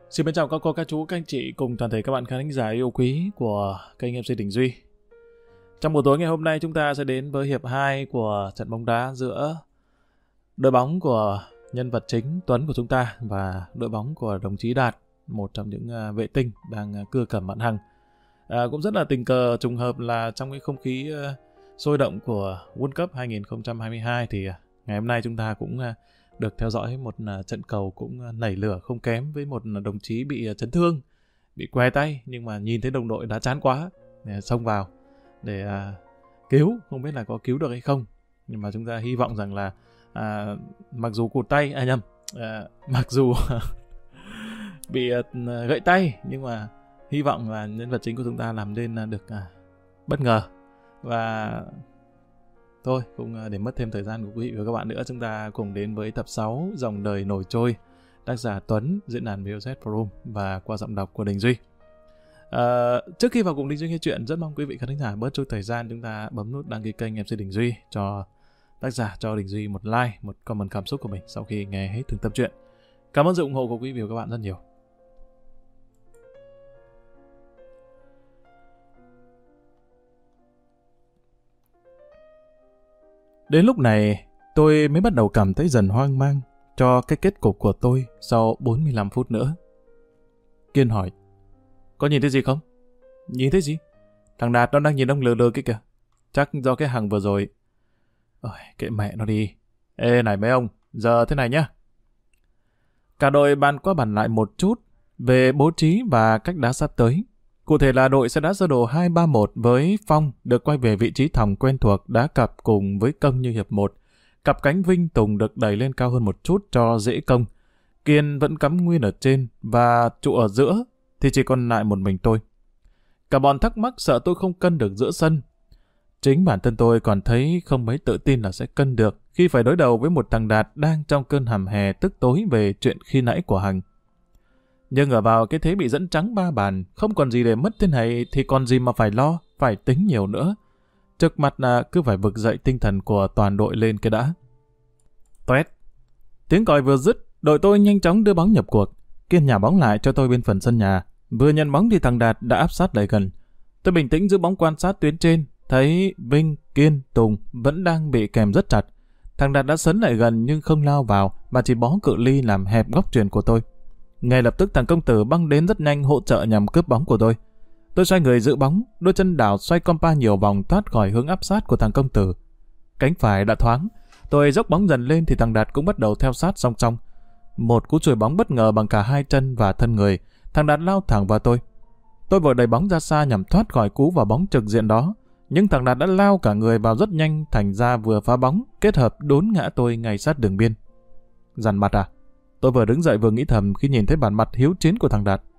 Xin mến chào các cô, các chú, các anh chị cùng toàn thể các bạn khán thính giả yêu quý của kênh MC Đình Duy. Trong buổi tối ngày hôm nay chúng ta sẽ đến với hiệp 2 của trận bóng đá giữa đội bóng của nhân vật chính Tuấn của chúng ta và đội bóng của đồng chí Đạt, một trong những vệ tinh đang cưa cẩm mạn hằng. Cũng rất là tình cờ trùng hợp là trong cái không khí sôi động của World Cup 2022 thì ngày hôm nay chúng ta cũng được theo dõi một trận cầu cũng nảy lửa không kém với một đồng chí bị chấn thương, bị què tay, nhưng mà nhìn thấy đồng đội đã chán quá để xông vào để cứu, không biết là có cứu được hay không, nhưng mà chúng ta hy vọng rằng là mặc dù cụt tay, mặc dù bị gãy tay, nhưng mà hy vọng là nhân vật chính của chúng ta làm nên được bất ngờ. Và thôi, cũng để mất thêm thời gian của quý vị và các bạn nữa, chúng ta cùng đến với tập 6 Dòng đời nổi trôi, tác giả Tuấn, diễn đàn VOZ Forum và qua giọng đọc của Đình Duy. Trước khi vào cùng Đình Duy nghe chuyện, rất mong quý vị khán giả bớt chút thời gian, chúng ta bấm nút đăng ký kênh MC Đình Duy, cho tác giả, cho Đình Duy một like, một comment cảm xúc của mình sau khi nghe hết từng tập truyện. Cảm ơn sự ủng hộ của quý vị và các bạn rất nhiều. Đến lúc này, tôi mới bắt đầu cảm thấy dần hoang mang cho cái kết cục của tôi sau 45 phút nữa. Kiên hỏi, có nhìn thấy gì không? Nhìn thấy gì? Thằng Đạt nó đang nhìn ông lừa lừa kia kìa. Chắc do cái hàng vừa rồi. Ôi, kệ mẹ nó đi. Ê này mấy ông, giờ thế này nhá. Cả đội bàn qua bàn lại một chút về bố trí và cách đá sắp tới. Cụ thể là đội sẽ đá sơ đồ 2-3-1 với Phong được quay về vị trí thòng quen thuộc đá cặp cùng với Công như hiệp 1. Cặp cánh Vinh Tùng được đẩy lên cao hơn một chút cho dễ công. Kiên vẫn cắm nguyên ở trên và trụ ở giữa thì chỉ còn lại một mình tôi. Cả bọn thắc mắc sợ tôi không cân được giữa sân. Chính bản thân tôi còn thấy không mấy tự tin là sẽ cân được khi phải đối đầu với một thằng Đạt đang trong cơn hầm hè tức tối về chuyện khi nãy của Hằng. Nhưng ở vào cái thế bị dẫn trắng 3 bàn, không còn gì để mất thế này thì còn gì mà phải lo, phải tính nhiều nữa. Trước mặt là cứ phải vực dậy tinh thần của toàn đội lên cái đã. Toét. Tiếng còi vừa dứt, đội tôi nhanh chóng đưa bóng nhập cuộc. Kiên nhả bóng lại cho tôi bên phần sân nhà. Vừa nhận bóng thì thằng Đạt đã áp sát lại gần. Tôi bình tĩnh giữ bóng quan sát tuyến trên, thấy Vinh, Kiên, Tùng vẫn đang bị kèm rất chặt. Thằng Đạt đã sấn lại gần nhưng không lao vào mà chỉ bó cự ly làm hẹp góc chuyền của tôi. Ngay lập tức thằng Công Tử băng đến rất nhanh hỗ trợ nhằm cướp bóng của tôi. Tôi xoay người giữ bóng, đôi chân đảo xoay compa nhiều vòng thoát khỏi hướng áp sát của thằng Công Tử. Cánh phải đã thoáng, tôi dốc bóng dần lên thì thằng Đạt cũng bắt đầu theo sát song song. Một cú chuyền bóng bất ngờ bằng cả hai chân và thân người, thằng Đạt lao thẳng vào tôi. Tôi vội đẩy bóng ra xa nhằm thoát khỏi cú vào bóng trực diện đó, nhưng thằng Đạt đã lao cả người vào rất nhanh, thành ra vừa phá bóng kết hợp đốn ngã tôi ngay sát đường biên. Dằn mặt à? Tôi vừa đứng dậy vừa nghĩ thầm khi nhìn thấy bản mặt hiếu chiến của thằng Đạt.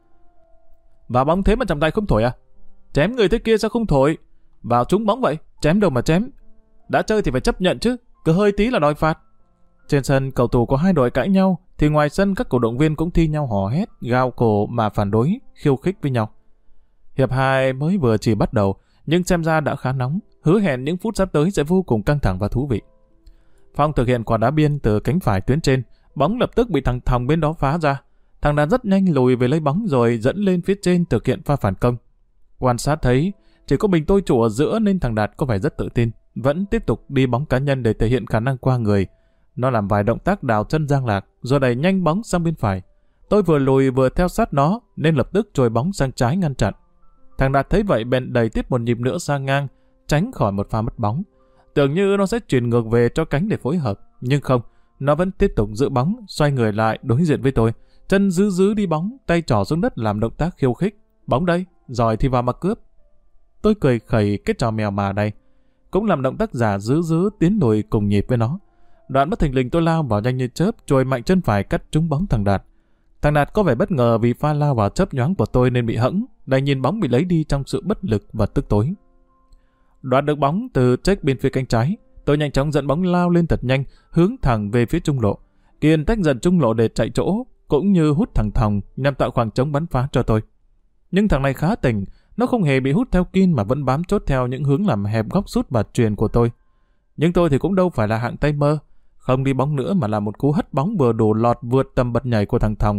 Vào bóng thế mà trọng tay không thổi à? Chém người thế kia sao không thổi? Vào trúng bóng vậy, chém đâu mà chém. Đã chơi thì phải chấp nhận chứ, cứ hơi tí là đòi phạt. Trên sân cầu thủ có hai đội cãi nhau, thì ngoài sân các cổ động viên cũng thi nhau hò hét, gào cổ mà phản đối, khiêu khích với nhau. Hiệp 2 mới vừa chỉ bắt đầu, nhưng xem ra đã khá nóng, hứa hẹn những phút sắp tới sẽ vô cùng căng thẳng và thú vị. Phong thực hiện quả đá biên từ cánh phải tuyến trên, bóng lập tức bị thằng Thòng bên đó phá ra. Thằng Đạt rất nhanh lùi về lấy bóng rồi dẫn lên phía trên thực hiện pha phản công. Quan sát thấy chỉ có mình tôi trụ ở giữa nên thằng Đạt có vẻ rất tự tin, vẫn tiếp tục đi bóng cá nhân để thể hiện khả năng qua người. Nó làm vài động tác đào chân giang lạc rồi đẩy nhanh bóng sang bên phải. Tôi vừa lùi vừa theo sát nó nên lập tức chồi bóng sang trái ngăn chặn. Thằng Đạt thấy vậy bèn đẩy tiếp một nhịp nữa sang ngang, tránh khỏi một pha mất bóng. Tưởng như nó sẽ chuyển ngược về cho cánh để phối hợp, nhưng không. Nó vẫn tiếp tục giữ bóng, xoay người lại đối diện với tôi, chân giữ đi bóng, tay trỏ xuống đất làm động tác khiêu khích. Bóng đây, giỏi thì vào mà cướp. Tôi cười khẩy cái trò mèo mà đây, cũng làm động tác giả giữ tiến lùi cùng nhịp với nó. Đoạn bất thình lình tôi lao vào nhanh như chớp, chồi mạnh chân phải cắt trúng bóng thằng Đạt. Thằng Đạt có vẻ bất ngờ vì pha lao vào chớp nhoáng của tôi nên bị hẫng, đành nhìn bóng bị lấy đi trong sự bất lực và tức tối. Đoạt được bóng từ check bên phía cánh trái, tôi nhanh chóng dẫn bóng lao lên thật nhanh, hướng thẳng về phía trung lộ. Kiên tách dần trung lộ để chạy chỗ, cũng như hút thằng Thòng nhằm tạo khoảng trống bắn phá cho tôi. Nhưng thằng này khá tỉnh, nó không hề bị hút theo Kiên mà vẫn bám chốt theo những hướng làm hẹp góc sút và chuyền của tôi. Nhưng tôi thì cũng đâu phải là hạng tay mơ, không đi bóng nữa mà là một cú hất bóng vừa đủ lọt vượt tầm bật nhảy của thằng Thòng.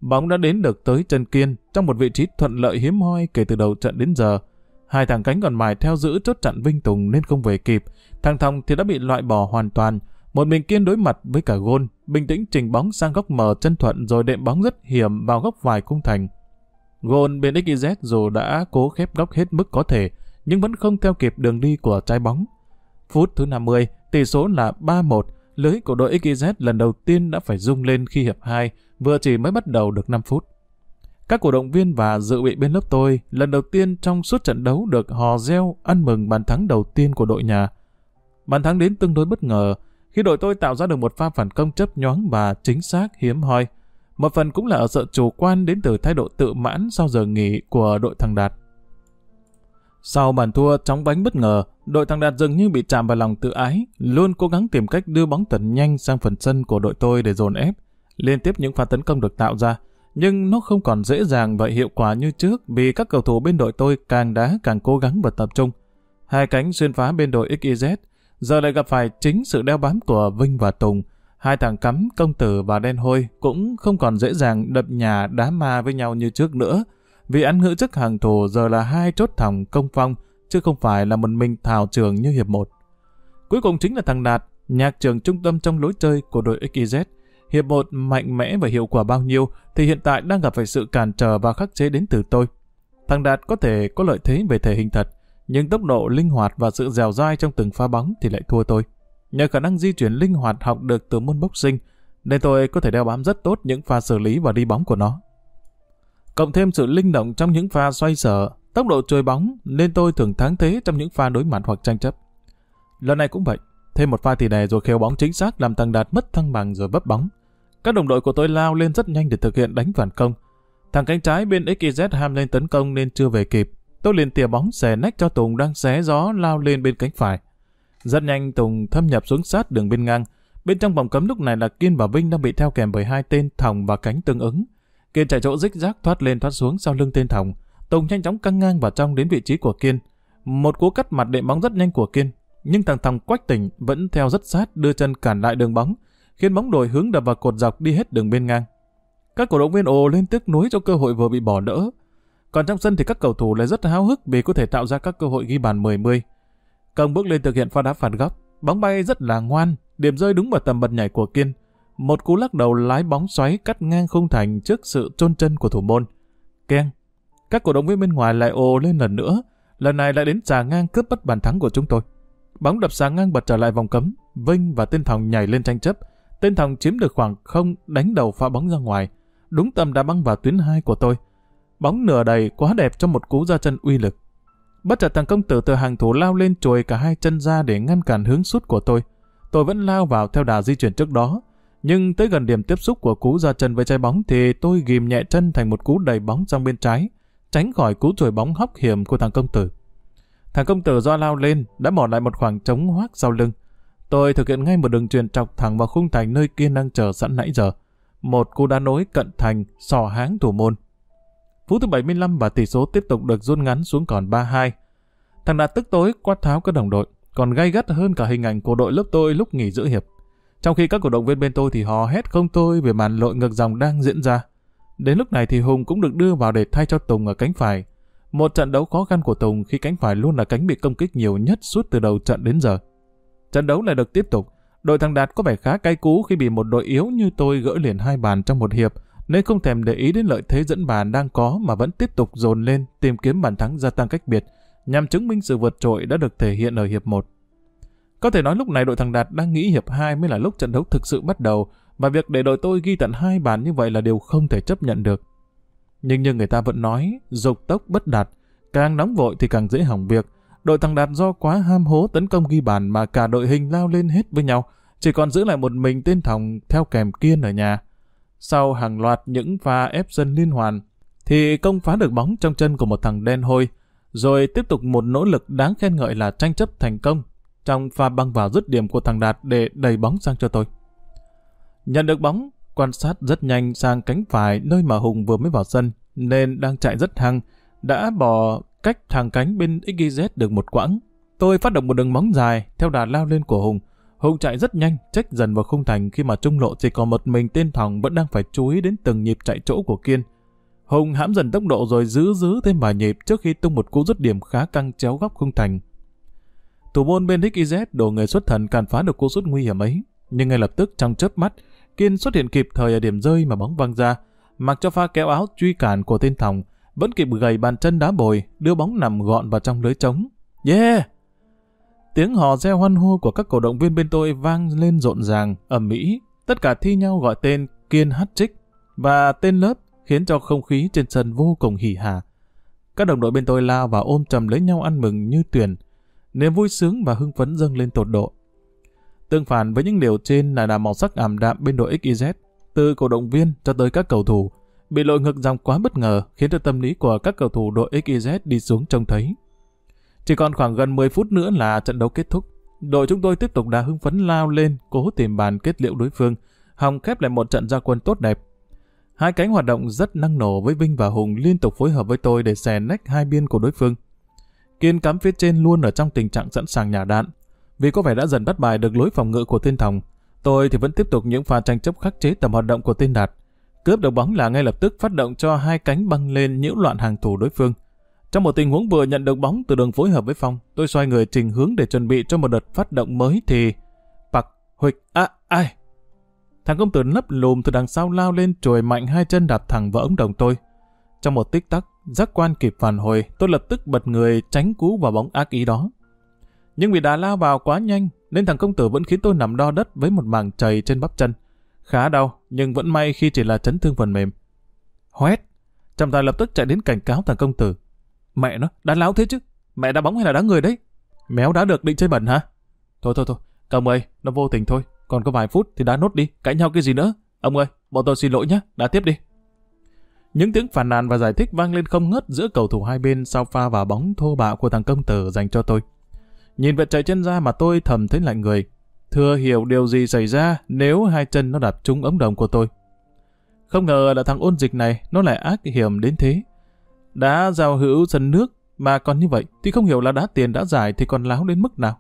bóng đã đến được tới chân Kiên trong một vị trí thuận lợi hiếm hoi kể từ đầu trận đến giờ. Hai thằng cánh còn mài theo giữ chốt chặn Vinh Tùng nên không về kịp. Thằng Thòng thì đã bị loại bỏ hoàn toàn. Một mình Kiên đối mặt với cả Gôn, bình tĩnh chỉnh bóng sang góc mờ chân thuận rồi đệm bóng rất hiểm vào góc vài khung thành. Gôn bên XYZ dù đã cố khép góc hết mức có thể, nhưng vẫn không theo kịp đường đi của trái bóng. Phút thứ 50, tỷ số là 3-1, lưới của đội XYZ lần đầu tiên đã phải rung lên khi hiệp 2, vừa chỉ mới bắt đầu được 5 phút. Các cổ động viên và dự bị bên lớp tôi lần đầu tiên trong suốt trận đấu được hò reo ăn mừng bàn thắng đầu tiên của đội nhà. Bàn thắng đến tương đối bất ngờ khi đội tôi tạo ra được một pha phản công chớp nhoáng và chính xác hiếm hoi. Một phần cũng là ở sự chủ quan đến từ thái độ tự mãn sau giờ nghỉ của đội thằng Đạt. Sau bàn thua chóng vánh bất ngờ, đội thằng Đạt dường như bị chạm vào lòng tự ái, luôn cố gắng tìm cách đưa bóng tấn nhanh sang phần sân của đội tôi để dồn ép. Liên tiếp những pha tấn công được tạo ra, nhưng nó không còn dễ dàng và hiệu quả như trước vì các cầu thủ bên đội tôi càng đá càng cố gắng và tập trung. Hai cánh xuyên phá bên đội XYZ giờ lại gặp phải chính sự đeo bám của Vinh và Tùng. Hai thằng cắm Công Tử và Đen Hôi cũng không còn dễ dàng đập nhà đá ma với nhau như trước nữa, vì ăn hữu chức hàng thủ giờ là hai chốt thòng Công Phong, chứ không phải là một mình Thảo Trường như hiệp 1. Cuối cùng chính là thằng Đạt, nhạc trưởng trung tâm trong lối chơi của đội XYZ. Hiệp 1 mạnh mẽ và hiệu quả bao nhiêu thì hiện tại đang gặp phải sự cản trở và khắc chế đến từ tôi. Thằng Đạt có thể có lợi thế về thể hình thật, nhưng tốc độ linh hoạt và sự dẻo dai trong từng pha bóng thì lại thua tôi. Nhờ khả năng di chuyển linh hoạt học được từ môn boxing, nên tôi có thể đeo bám rất tốt những pha xử lý và đi bóng của nó. Cộng thêm sự linh động trong những pha xoay sở, tốc độ chơi bóng nên tôi thường thắng thế trong những pha đối mặt hoặc tranh chấp. Lần này cũng vậy, thêm một pha tỉ đè rồi khéo bóng chính xác làm thằng Đạt mất thăng bằng rồi vấp bóng. Các đồng đội của tôi lao lên rất nhanh để thực hiện đánh phản công. Thằng cánh trái bên XYZ ham lên tấn công nên chưa về kịp. Tôi liền tỉa bóng xẻ nách cho Tùng đang xé gió lao lên bên cánh phải. Rất nhanh Tùng thâm nhập xuống sát đường biên ngang. Bên trong vòng cấm lúc này là Kiên và Vinh đang bị theo kèm bởi hai tên Thòng và cánh tương ứng. Kiên chạy chỗ rích rác thoát lên thoát xuống sau lưng tên Thòng. Tùng nhanh chóng căng ngang vào trong đến vị trí của Kiên. Một cú cắt mặt đệm bóng rất nhanh của Kiên, nhưng thằng Thòng quách tỉnh vẫn theo rất sát đưa chân cản lại đường bóng, khiến bóng đổi hướng đập vào cột dọc đi hết đường biên ngang. Các cổ động viên ồ lên tiếc nuối cho cơ hội vừa bị bỏ lỡ. Còn trong sân thì các cầu thủ lại rất háo hức vì có thể tạo ra các cơ hội ghi bàn 10-10. Công bước lên thực hiện pha đá phạt góc, bóng bay rất là ngoan, điểm rơi đúng vào tầm bật nhảy của Kiên. Một cú lắc đầu lái bóng xoáy cắt ngang khung thành trước sự chôn chân của thủ môn. Keng. Các cổ động viên bên ngoài lại ồ lên lần nữa, lần này lại đến xà ngang cướp mất bàn thắng của chúng tôi. Bóng đập xà ngang bật trở lại vòng cấm, Vinh và tên Thòng nhảy lên tranh chấp. Tên Thòng chiếm được khoảng không, đánh đầu phá bóng ra ngoài, đúng tầm đá băng vào tuyến 2 của tôi. Bóng nửa đầy quá đẹp cho một cú ra chân uy lực. Bất chợt thằng Công Tử từ hàng thủ lao lên chồi cả hai chân ra để ngăn cản hướng sút của tôi. Tôi vẫn lao vào theo đà di chuyển trước đó, nhưng tới gần điểm tiếp xúc của cú ra chân với trái bóng thì tôi ghìm nhẹ chân thành một cú đẩy bóng sang bên trái, tránh khỏi cú chồi bóng hóc hiểm của thằng Công Tử. Thằng Công Tử do lao lên đã bỏ lại một khoảng trống hoác sau lưng. Tôi thực hiện ngay một đường chuyền trọc thẳng vào khung thành nơi Kiên đang chờ sẵn nãy giờ. Một cú đá nối cận thành xỏ háng thủ môn. Phút thứ 75 và tỷ số tiếp tục được rút ngắn xuống còn 3-2. Thằng Đạt tức tối quát tháo các đồng đội, còn gay gắt hơn cả hình ảnh của đội lớp tôi lúc nghỉ giữa hiệp. Trong khi các cổ động viên bên tôi thì hò hét không thôi về màn lội ngược dòng đang diễn ra. Đến lúc này thì Hùng cũng được đưa vào để thay cho Tùng ở cánh phải. Một trận đấu khó khăn của Tùng khi cánh phải luôn là cánh bị công kích nhiều nhất suốt từ đầu trận đến giờ. Trận đấu lại được tiếp tục. Đội thằng Đạt có vẻ khá cay cú khi bị một đội yếu như tôi gỡ liền 2 bàn trong một hiệp, nên không thèm để ý đến lợi thế dẫn bàn đang có mà vẫn tiếp tục dồn lên tìm kiếm bàn thắng gia tăng cách biệt, nhằm chứng minh sự vượt trội đã được thể hiện ở hiệp 1. Có thể nói lúc này đội thằng Đạt đang nghĩ hiệp 2 mới là lúc trận đấu thực sự bắt đầu, và việc để đội tôi ghi tận 2 bàn như vậy là điều không thể chấp nhận được. Nhưng như người ta vẫn nói, dục tốc bất đạt, càng nóng vội thì càng dễ hỏng việc. Đội thằng Đạt do quá ham hố tấn công ghi bàn mà cả đội hình lao lên hết với nhau, chỉ còn giữ lại một mình tên Thòng theo kèm Kiên ở nhà. Sau hàng loạt những pha ép sân liên hoàn, thì Công phá được bóng trong chân của một thằng Đen Hôi, rồi tiếp tục một nỗ lực đáng khen ngợi là tranh chấp thành công trong pha băng vào dứt điểm của thằng Đạt để đẩy bóng sang cho tôi. Nhận được bóng, quan sát rất nhanh sang cánh phải nơi mà Hùng vừa mới vào sân, nên đang chạy rất hăng, đã bỏ cách thằng cánh bên XYZ được một quãng. Tôi phát động một đường bóng dài theo đà lao lên của Hùng. Hùng chạy rất nhanh, trách dần vào khung thành khi mà trung lộ chỉ còn một mình tên Thòng vẫn đang phải chú ý đến từng nhịp chạy chỗ của Kiên. Hùng hãm dần tốc độ rồi giữ thêm vài nhịp trước khi tung một cú dứt điểm khá căng chéo góc khung thành. Thủ môn bên XYZ đổ người xuất thần cản phá được cú sút nguy hiểm ấy, nhưng ngay lập tức trong chớp mắt, Kiên xuất hiện kịp thời ở điểm rơi mà bóng văng ra, mặc cho pha kéo áo truy cản của tên Thòng, vẫn kịp gầy bàn chân đá bồi, đưa bóng nằm gọn vào trong lưới trống. Yeah! Tiếng hò reo hoan hô của các cổ động viên bên tôi vang lên rộn ràng, ầm ĩ, tất cả thi nhau gọi tên Kiên hat-trick và tên lớp, khiến cho không khí trên sân vô cùng hỉ hả. Các đồng đội bên tôi lao vào ôm chầm lấy nhau ăn mừng như tuyển, niềm vui sướng và hưng phấn dâng lên tột độ. Tương phản với những điều trên là màu sắc ảm đạm bên đội XYZ, từ cổ động viên cho tới các cầu thủ, bị lội ngược dòng quá bất ngờ khiến cho tâm lý của các cầu thủ đội XYZ đi xuống trông thấy. Chỉ còn khoảng gần 10 phút nữa là trận đấu kết thúc. Đội chúng tôi tiếp tục đà hưng phấn lao lên, cố tìm bàn kết liễu đối phương, hòng khép lại một trận ra quân tốt đẹp. Hai cánh hoạt động rất năng nổ với Vinh và Hùng liên tục phối hợp với tôi để xè nách hai biên của đối phương. Kiên cắm phía trên luôn ở trong tình trạng sẵn sàng nhả đạn. Vì có vẻ đã dần bắt bài được lối phòng ngự của tên Thòng, tôi thì vẫn tiếp tục những pha tranh chấp khắc chế tầm hoạt động của tên Đạt. Cướp được bóng là ngay lập tức phát động cho hai cánh băng lên nhiễu loạn hàng thủ đối phương. Trong một tình huống vừa nhận được bóng từ đường phối hợp với Phong, tôi xoay người chỉnh hướng để chuẩn bị cho một đợt phát động mới thì pặc huịch ai. Thằng công tử nấp lùm từ đằng sau lao lên chồi mạnh hai chân đạp thẳng vào ống đồng tôi. Trong một tích tắc, giác quan kịp phản hồi, tôi lập tức bật người tránh cú vào bóng ác ý đó. Nhưng vì đà lao vào quá nhanh nên thằng công tử vẫn khiến tôi nằm đo đất với một mảng chày trên bắp chân. Khá đau, nhưng vẫn may khi chỉ là chấn thương phần mềm. Hoét! Trọng tài lập tức chạy đến cảnh cáo thằng công tử. Mẹ nó, đá láo thế chứ? Mẹ đá bóng hay là đá người đấy? Méo đá được định chơi bẩn hả? Thôi, công ơi, nó vô tình thôi. Còn có vài phút thì đá nốt đi, cãi nhau cái gì nữa? Ông ơi, bọn tôi xin lỗi nhé, đá tiếp đi. Những tiếng phàn nàn và giải thích vang lên không ngớt giữa cầu thủ hai bên sau pha vào bóng thô bạo của thằng công tử dành cho tôi. Nhìn vệt chạy chân ra mà tôi thầm thấy lạnh người. Thừa hiểu điều gì xảy ra nếu hai chân nó đạp trúng ống đồng của tôi. Không ngờ là thằng ôn dịch này nó lại ác hiểm đến thế. Đá giao hữu sân nước mà còn như vậy thì không hiểu là đá tiền đá giải thì còn láo đến mức nào.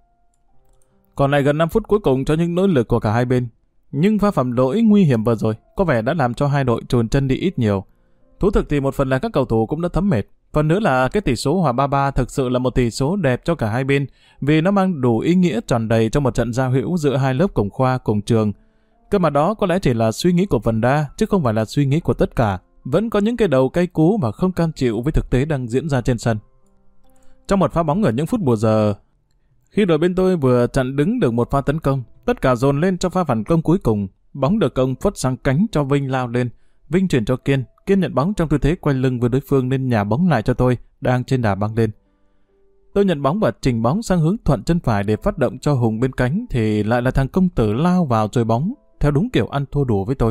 Còn lại gần 5 phút cuối cùng cho những nỗ lực của cả hai bên. Nhưng pha phạm lỗi nguy hiểm vừa rồi có vẻ đã làm cho hai đội chồn chân đi ít nhiều. Thú thực thì một phần là các cầu thủ cũng đã thấm mệt. Phần nữa là cái tỷ số hòa 3-3 thực sự là một tỷ số đẹp cho cả hai bên vì nó mang đủ ý nghĩa tròn đầy trong một trận giao hữu giữa hai lớp cùng khoa cùng trường. Cơ mà đó có lẽ chỉ là suy nghĩ của phần đa chứ không phải là suy nghĩ của tất cả. Vẫn có những cái đầu cay cú mà không cam chịu với thực tế đang diễn ra trên sân. Trong một pha bóng ở những phút bù giờ, khi đội bên tôi vừa chặn đứng được một pha tấn công, tất cả dồn lên cho pha phản công cuối cùng. Bóng được công phất sang cánh cho Vinh lao lên. Vinh chuyển cho Kiên. Kiên nhận bóng trong tư thế quay lưng với đối phương nên nhả bóng lại cho tôi, đang trên đà băng lên. Tôi nhận bóng và chỉnh bóng sang hướng thuận chân phải để phát động cho Hùng bên cánh thì lại là thằng công tử lao vào chơi bóng, theo đúng kiểu ăn thua đủ với tôi.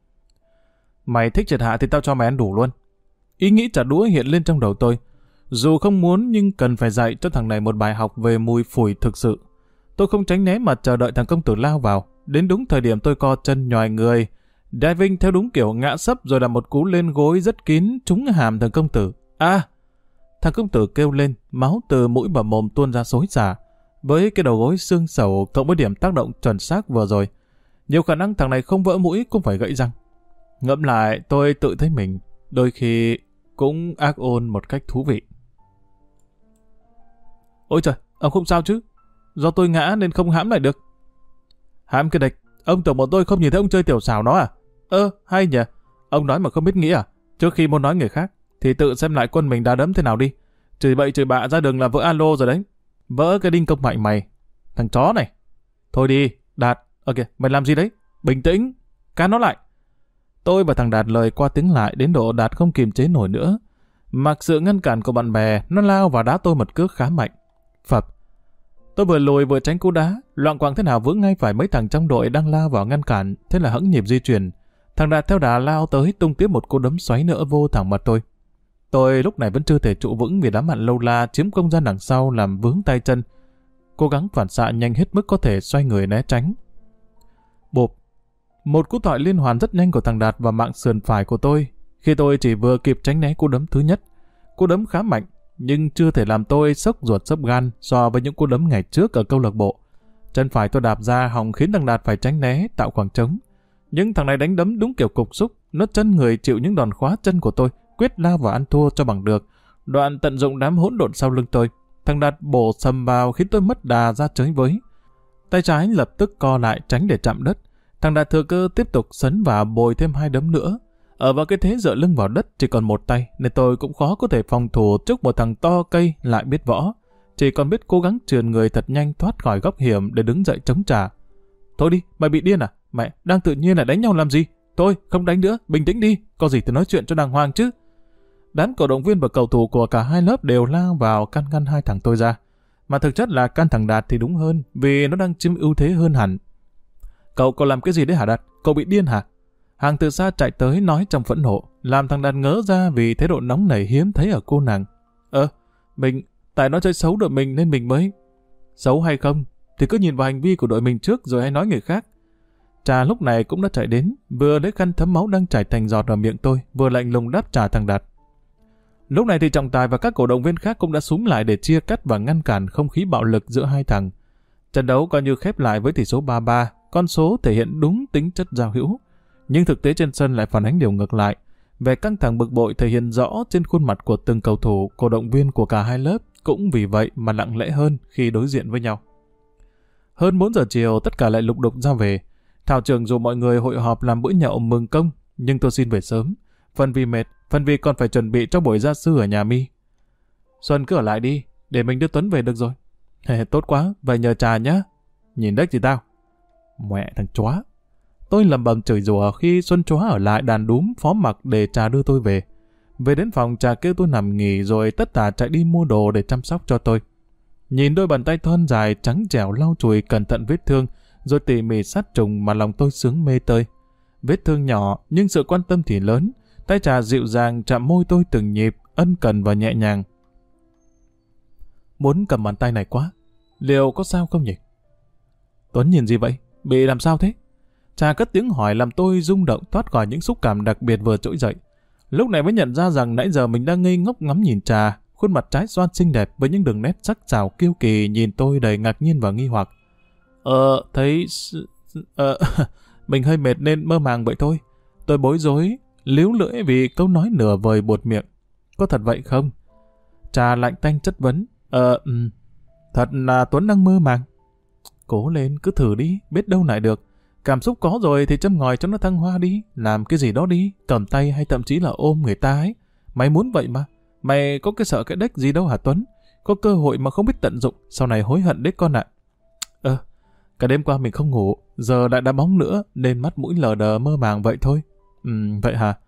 Mày thích triệt hạ thì tao cho mày ăn đủ luôn. Ý nghĩ trả đũa hiện lên trong đầu tôi. Dù không muốn nhưng cần phải dạy cho thằng này một bài học về mùi phủi thực sự. Tôi không tránh né mà chờ đợi thằng công tử lao vào. Đến đúng thời điểm tôi co chân nhòi người, diving theo đúng kiểu ngã sấp rồi là một cú lên gối rất kín trúng hàm thằng công tử. Thằng công tử kêu lên, máu từ mũi và mồm tuôn ra xối xả. Với cái đầu gối xương sầu cộng với điểm tác động chuẩn xác vừa rồi, nhiều khả năng thằng này không vỡ mũi cũng phải gãy răng. Ngẫm lại tôi tự thấy mình đôi khi cũng ác ôn một cách thú vị. Ôi trời, ông không sao chứ? Do tôi ngã nên không hãm lại được. Hãm cái địch, ông tưởng bọn tôi không nhìn thấy ông chơi tiểu xảo nó à? Hay nhỉ? Ông nói mà không biết nghĩ à? Trước khi muốn nói người khác, thì tự xem lại quân mình đá đấm thế nào đi. Chửi bậy chửi bạ ra đường là vỡ alo rồi đấy. Vỡ cái đinh công mạnh mày. Thằng chó này. Thôi đi, Đạt. Ok, mày làm gì đấy? Bình tĩnh, cán nó lại. Tôi và thằng Đạt lời qua tiếng lại đến độ Đạt không kiềm chế nổi nữa. Mặc sự ngăn cản của bạn bè, nó lao vào đá tôi một cước khá mạnh. Phập. Tôi vừa lùi vừa tránh cú đá, loạng quạng thế nào vướng ngay phải mấy thằng trong đội đang lao vào ngăn cản, thế là hẫng nhịp di chuyển. Thằng Đạt theo đà lao tới tung tiếp một cú đấm xoáy nữa vô thẳng mặt tôi. Tôi lúc này vẫn chưa thể trụ vững vì đám bạn lâu la chiếm không gian đằng sau làm vướng tay chân. Cố gắng phản xạ nhanh hết mức có thể xoay người né tránh. Bộp. Một cú thoại liên hoàn rất nhanh của thằng Đạt vào mạng sườn phải của tôi, khi tôi chỉ vừa kịp tránh né cú đấm thứ nhất. Cú đấm khá mạnh, nhưng chưa thể làm tôi sốc ruột sốc gan so với những cú đấm ngày trước ở câu lạc bộ. Chân phải tôi đạp ra hòng khiến thằng Đạt phải tránh né, tạo khoảng trống. Nhưng thằng này đánh đấm đúng kiểu cục xúc, nó chân người chịu những đòn khóa chân của tôi, quyết lao vào ăn thua cho bằng được. Đoạn tận dụng đám hỗn độn sau lưng tôi, thằng Đạt bổ sầm vào khiến tôi mất đà ra chới với. Tay trái lập tức co lại tránh để chạm đất. Thằng Đạt thừa cơ tiếp tục sấn vào bồi thêm 2 đấm nữa. Ở vào cái thế dựa lưng vào đất chỉ còn một tay, nên tôi cũng khó có thể phòng thủ trước một thằng to cây lại biết võ. Chỉ còn biết cố gắng trườn người thật nhanh thoát khỏi góc hiểm để đứng dậy chống trả. Thôi đi, mày bị điên à? Mẹ, đang tự nhiên là đánh nhau làm gì? Thôi, không đánh nữa, bình tĩnh đi, có gì thì nói chuyện cho đàng hoàng chứ. Đám cổ động viên và cầu thủ của cả hai lớp đều lao vào can ngăn hai thằng tôi ra. Mà thực chất là can thằng Đạt thì đúng hơn, vì nó đang chiếm ưu thế hơn hẳn. Cậu làm cái gì đấy hả Đạt? Cậu bị điên hả? Hàng từ xa chạy tới nói trong phẫn nộ, làm thằng Đạt ngớ ra vì thái độ nóng nảy hiếm thấy ở cô nàng. Tại nó chơi xấu đội mình nên mình mới... Xấu hay không, thì cứ nhìn vào hành vi của đội mình trước rồi hãy nói người khác. Trà lúc này cũng đã chạy đến, vừa lấy khăn thấm máu đang chảy thành giọt ở miệng tôi, vừa lạnh lùng đáp trả thằng Đạt. Lúc này thì trọng tài và các cổ động viên khác cũng đã xúm lại để chia cắt và ngăn cản không khí bạo lực giữa hai thằng. Trận đấu coi như khép lại với tỷ số 3-3, con số thể hiện đúng tính chất giao hữu. Nhưng thực tế trên sân lại phản ánh điều ngược lại. Vẻ căng thẳng bực bội thể hiện rõ trên khuôn mặt của từng cầu thủ, cổ động viên của cả hai lớp, cũng vì vậy mà lặng lẽ hơn khi đối diện với nhau. Hơn 4 giờ chiều tất cả lại lục đục ra về. Thảo trưởng dù mọi người hội họp làm bữa nhậu mừng công, nhưng tôi xin về sớm. Phần vì mệt, phần vì còn phải chuẩn bị cho buổi gia sư ở nhà Mi. Xuân cứ ở lại đi, để mình đưa Tuấn về được rồi. Tốt quá, vậy nhờ Trà nhá. Nhìn đấy chị tao. Mẹ thằng chóa. Tôi lầm bầm chửi rủa khi Xuân chóa ở lại đàn đúm phó mặc để Trà đưa tôi về. Về đến phòng Trà kêu tôi nằm nghỉ rồi tất tả chạy đi mua đồ để chăm sóc cho tôi. Nhìn đôi bàn tay thon dài trắng trẻo lau chùi cẩn thận vết thương rồi tỉ mỉ sát trùng mà lòng tôi sướng mê tơi. Vết thương nhỏ nhưng sự quan tâm thì lớn. Tay Trà dịu dàng chạm môi tôi từng nhịp, ân cần và nhẹ nhàng. Muốn cầm bàn tay này quá. Liệu có sao không nhỉ? Tuấn nhìn gì vậy? Bị làm sao thế? Trà cất tiếng hỏi làm tôi rung động thoát khỏi những xúc cảm đặc biệt vừa trỗi dậy. Lúc này mới nhận ra rằng nãy giờ mình đang ngây ngốc ngắm nhìn Trà, khuôn mặt trái xoan xinh đẹp với những đường nét sắc sảo kiêu kỳ nhìn tôi đầy ngạc nhiên và nghi hoặc. Mình hơi mệt nên mơ màng vậy thôi. Tôi bối rối, líu lưỡi vì câu nói nửa vời buột miệng. Có thật vậy không? Trà lạnh tanh chất vấn. Thật là Tuấn đang mơ màng. Cố lên, cứ thử đi, biết đâu lại được. Cảm xúc có rồi thì châm ngòi cho nó thăng hoa đi, làm cái gì đó đi, cầm tay hay thậm chí là ôm người ta ấy. Mày muốn vậy mà. Mày có cái sợ cái đếch gì đâu hả Tuấn? Có cơ hội mà không biết tận dụng, sau này hối hận đấy con ạ. Cả đêm qua mình không ngủ, giờ lại đá bóng nữa nên mắt mũi lờ đờ mơ màng vậy thôi. Vậy hả?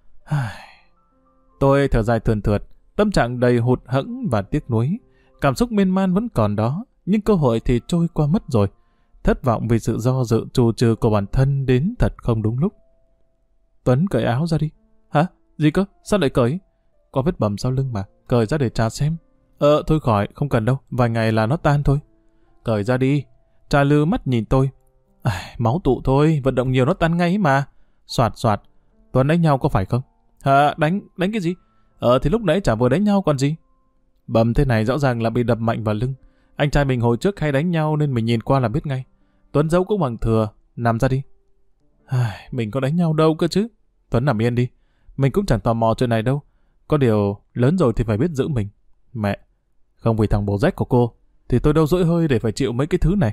Tôi thở dài thườn thượt, tâm trạng đầy hụt hẫng và tiếc nuối. Cảm xúc miên man vẫn còn đó, nhưng cơ hội thì trôi qua mất rồi. Thất vọng vì sự do dự trù trừ của bản thân đến thật không đúng lúc. Tuấn cởi áo ra đi. Hả? Gì cơ? Sao lại cởi? Có vết bầm sau lưng mà, cởi ra để Trà xem. Thôi khỏi, không cần đâu, vài ngày là nó tan thôi. Cởi ra đi. Trà lư mắt nhìn tôi. Máu tụ thôi, vận động nhiều nó tan ngay mà. Soạt soạt. Tuấn đánh nhau có phải không? Hả? Đánh cái gì? Thì lúc nãy chả vừa đánh nhau còn gì. Bầm thế này rõ ràng là bị đập mạnh vào lưng. Anh trai mình hồi trước hay đánh nhau nên mình nhìn qua là biết ngay. Tuấn giấu cũng bằng thừa, nằm ra đi. Mình có đánh nhau đâu cơ chứ. Tuấn nằm yên đi. Mình cũng chẳng tò mò chuyện này đâu. Có điều lớn rồi thì phải biết giữ mình. Mẹ, không vì thằng bồ rách của cô thì tôi đâu dỗi hơi để phải chịu mấy cái thứ này.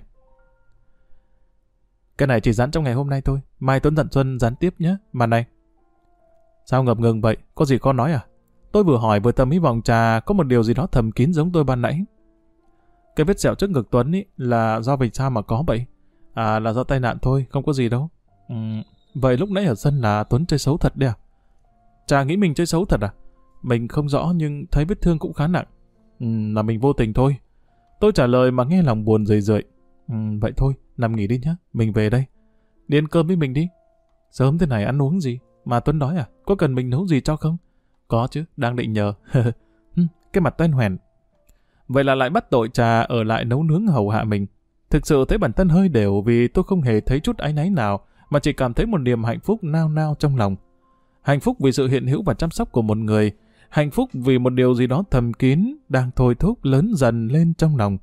Cái này chỉ dán trong ngày hôm nay thôi. Mai Tuấn dặn Xuân dán tiếp nhé. Mà này, sao ngập ngừng vậy? Có gì con nói à? Tôi vừa hỏi vừa tầm hy vọng Trà có một điều gì đó thầm kín giống tôi ban nãy. Cái vết sẹo trước ngực Tuấn ý là do vì sao mà có vậy? Là do tai nạn thôi, không có gì đâu. Vậy lúc nãy ở sân là Tuấn chơi xấu thật đấy à? Trà nghĩ mình chơi xấu thật à? Mình không rõ nhưng thấy vết thương cũng khá nặng. Là mình vô tình thôi. Tôi trả lời mà nghe lòng buồn rười rượi. Vậy thôi, nằm nghỉ đi nhá, mình về đây. Đi ăn cơm với mình đi. Sớm thế này ăn uống gì? Mà Tuấn đói à? Có cần mình nấu gì cho không? Có chứ, đang định nhờ. Cái mặt toen hoèn. Vậy là lại bắt tội Trà ở lại nấu nướng hầu hạ mình. Thực sự thấy bản thân hơi đều vì tôi không hề thấy chút áy náy nào, mà chỉ cảm thấy một niềm hạnh phúc nao nao trong lòng. Hạnh phúc vì sự hiện hữu và chăm sóc của một người. Hạnh phúc vì một điều gì đó thầm kín đang thôi thúc lớn dần lên trong lòng.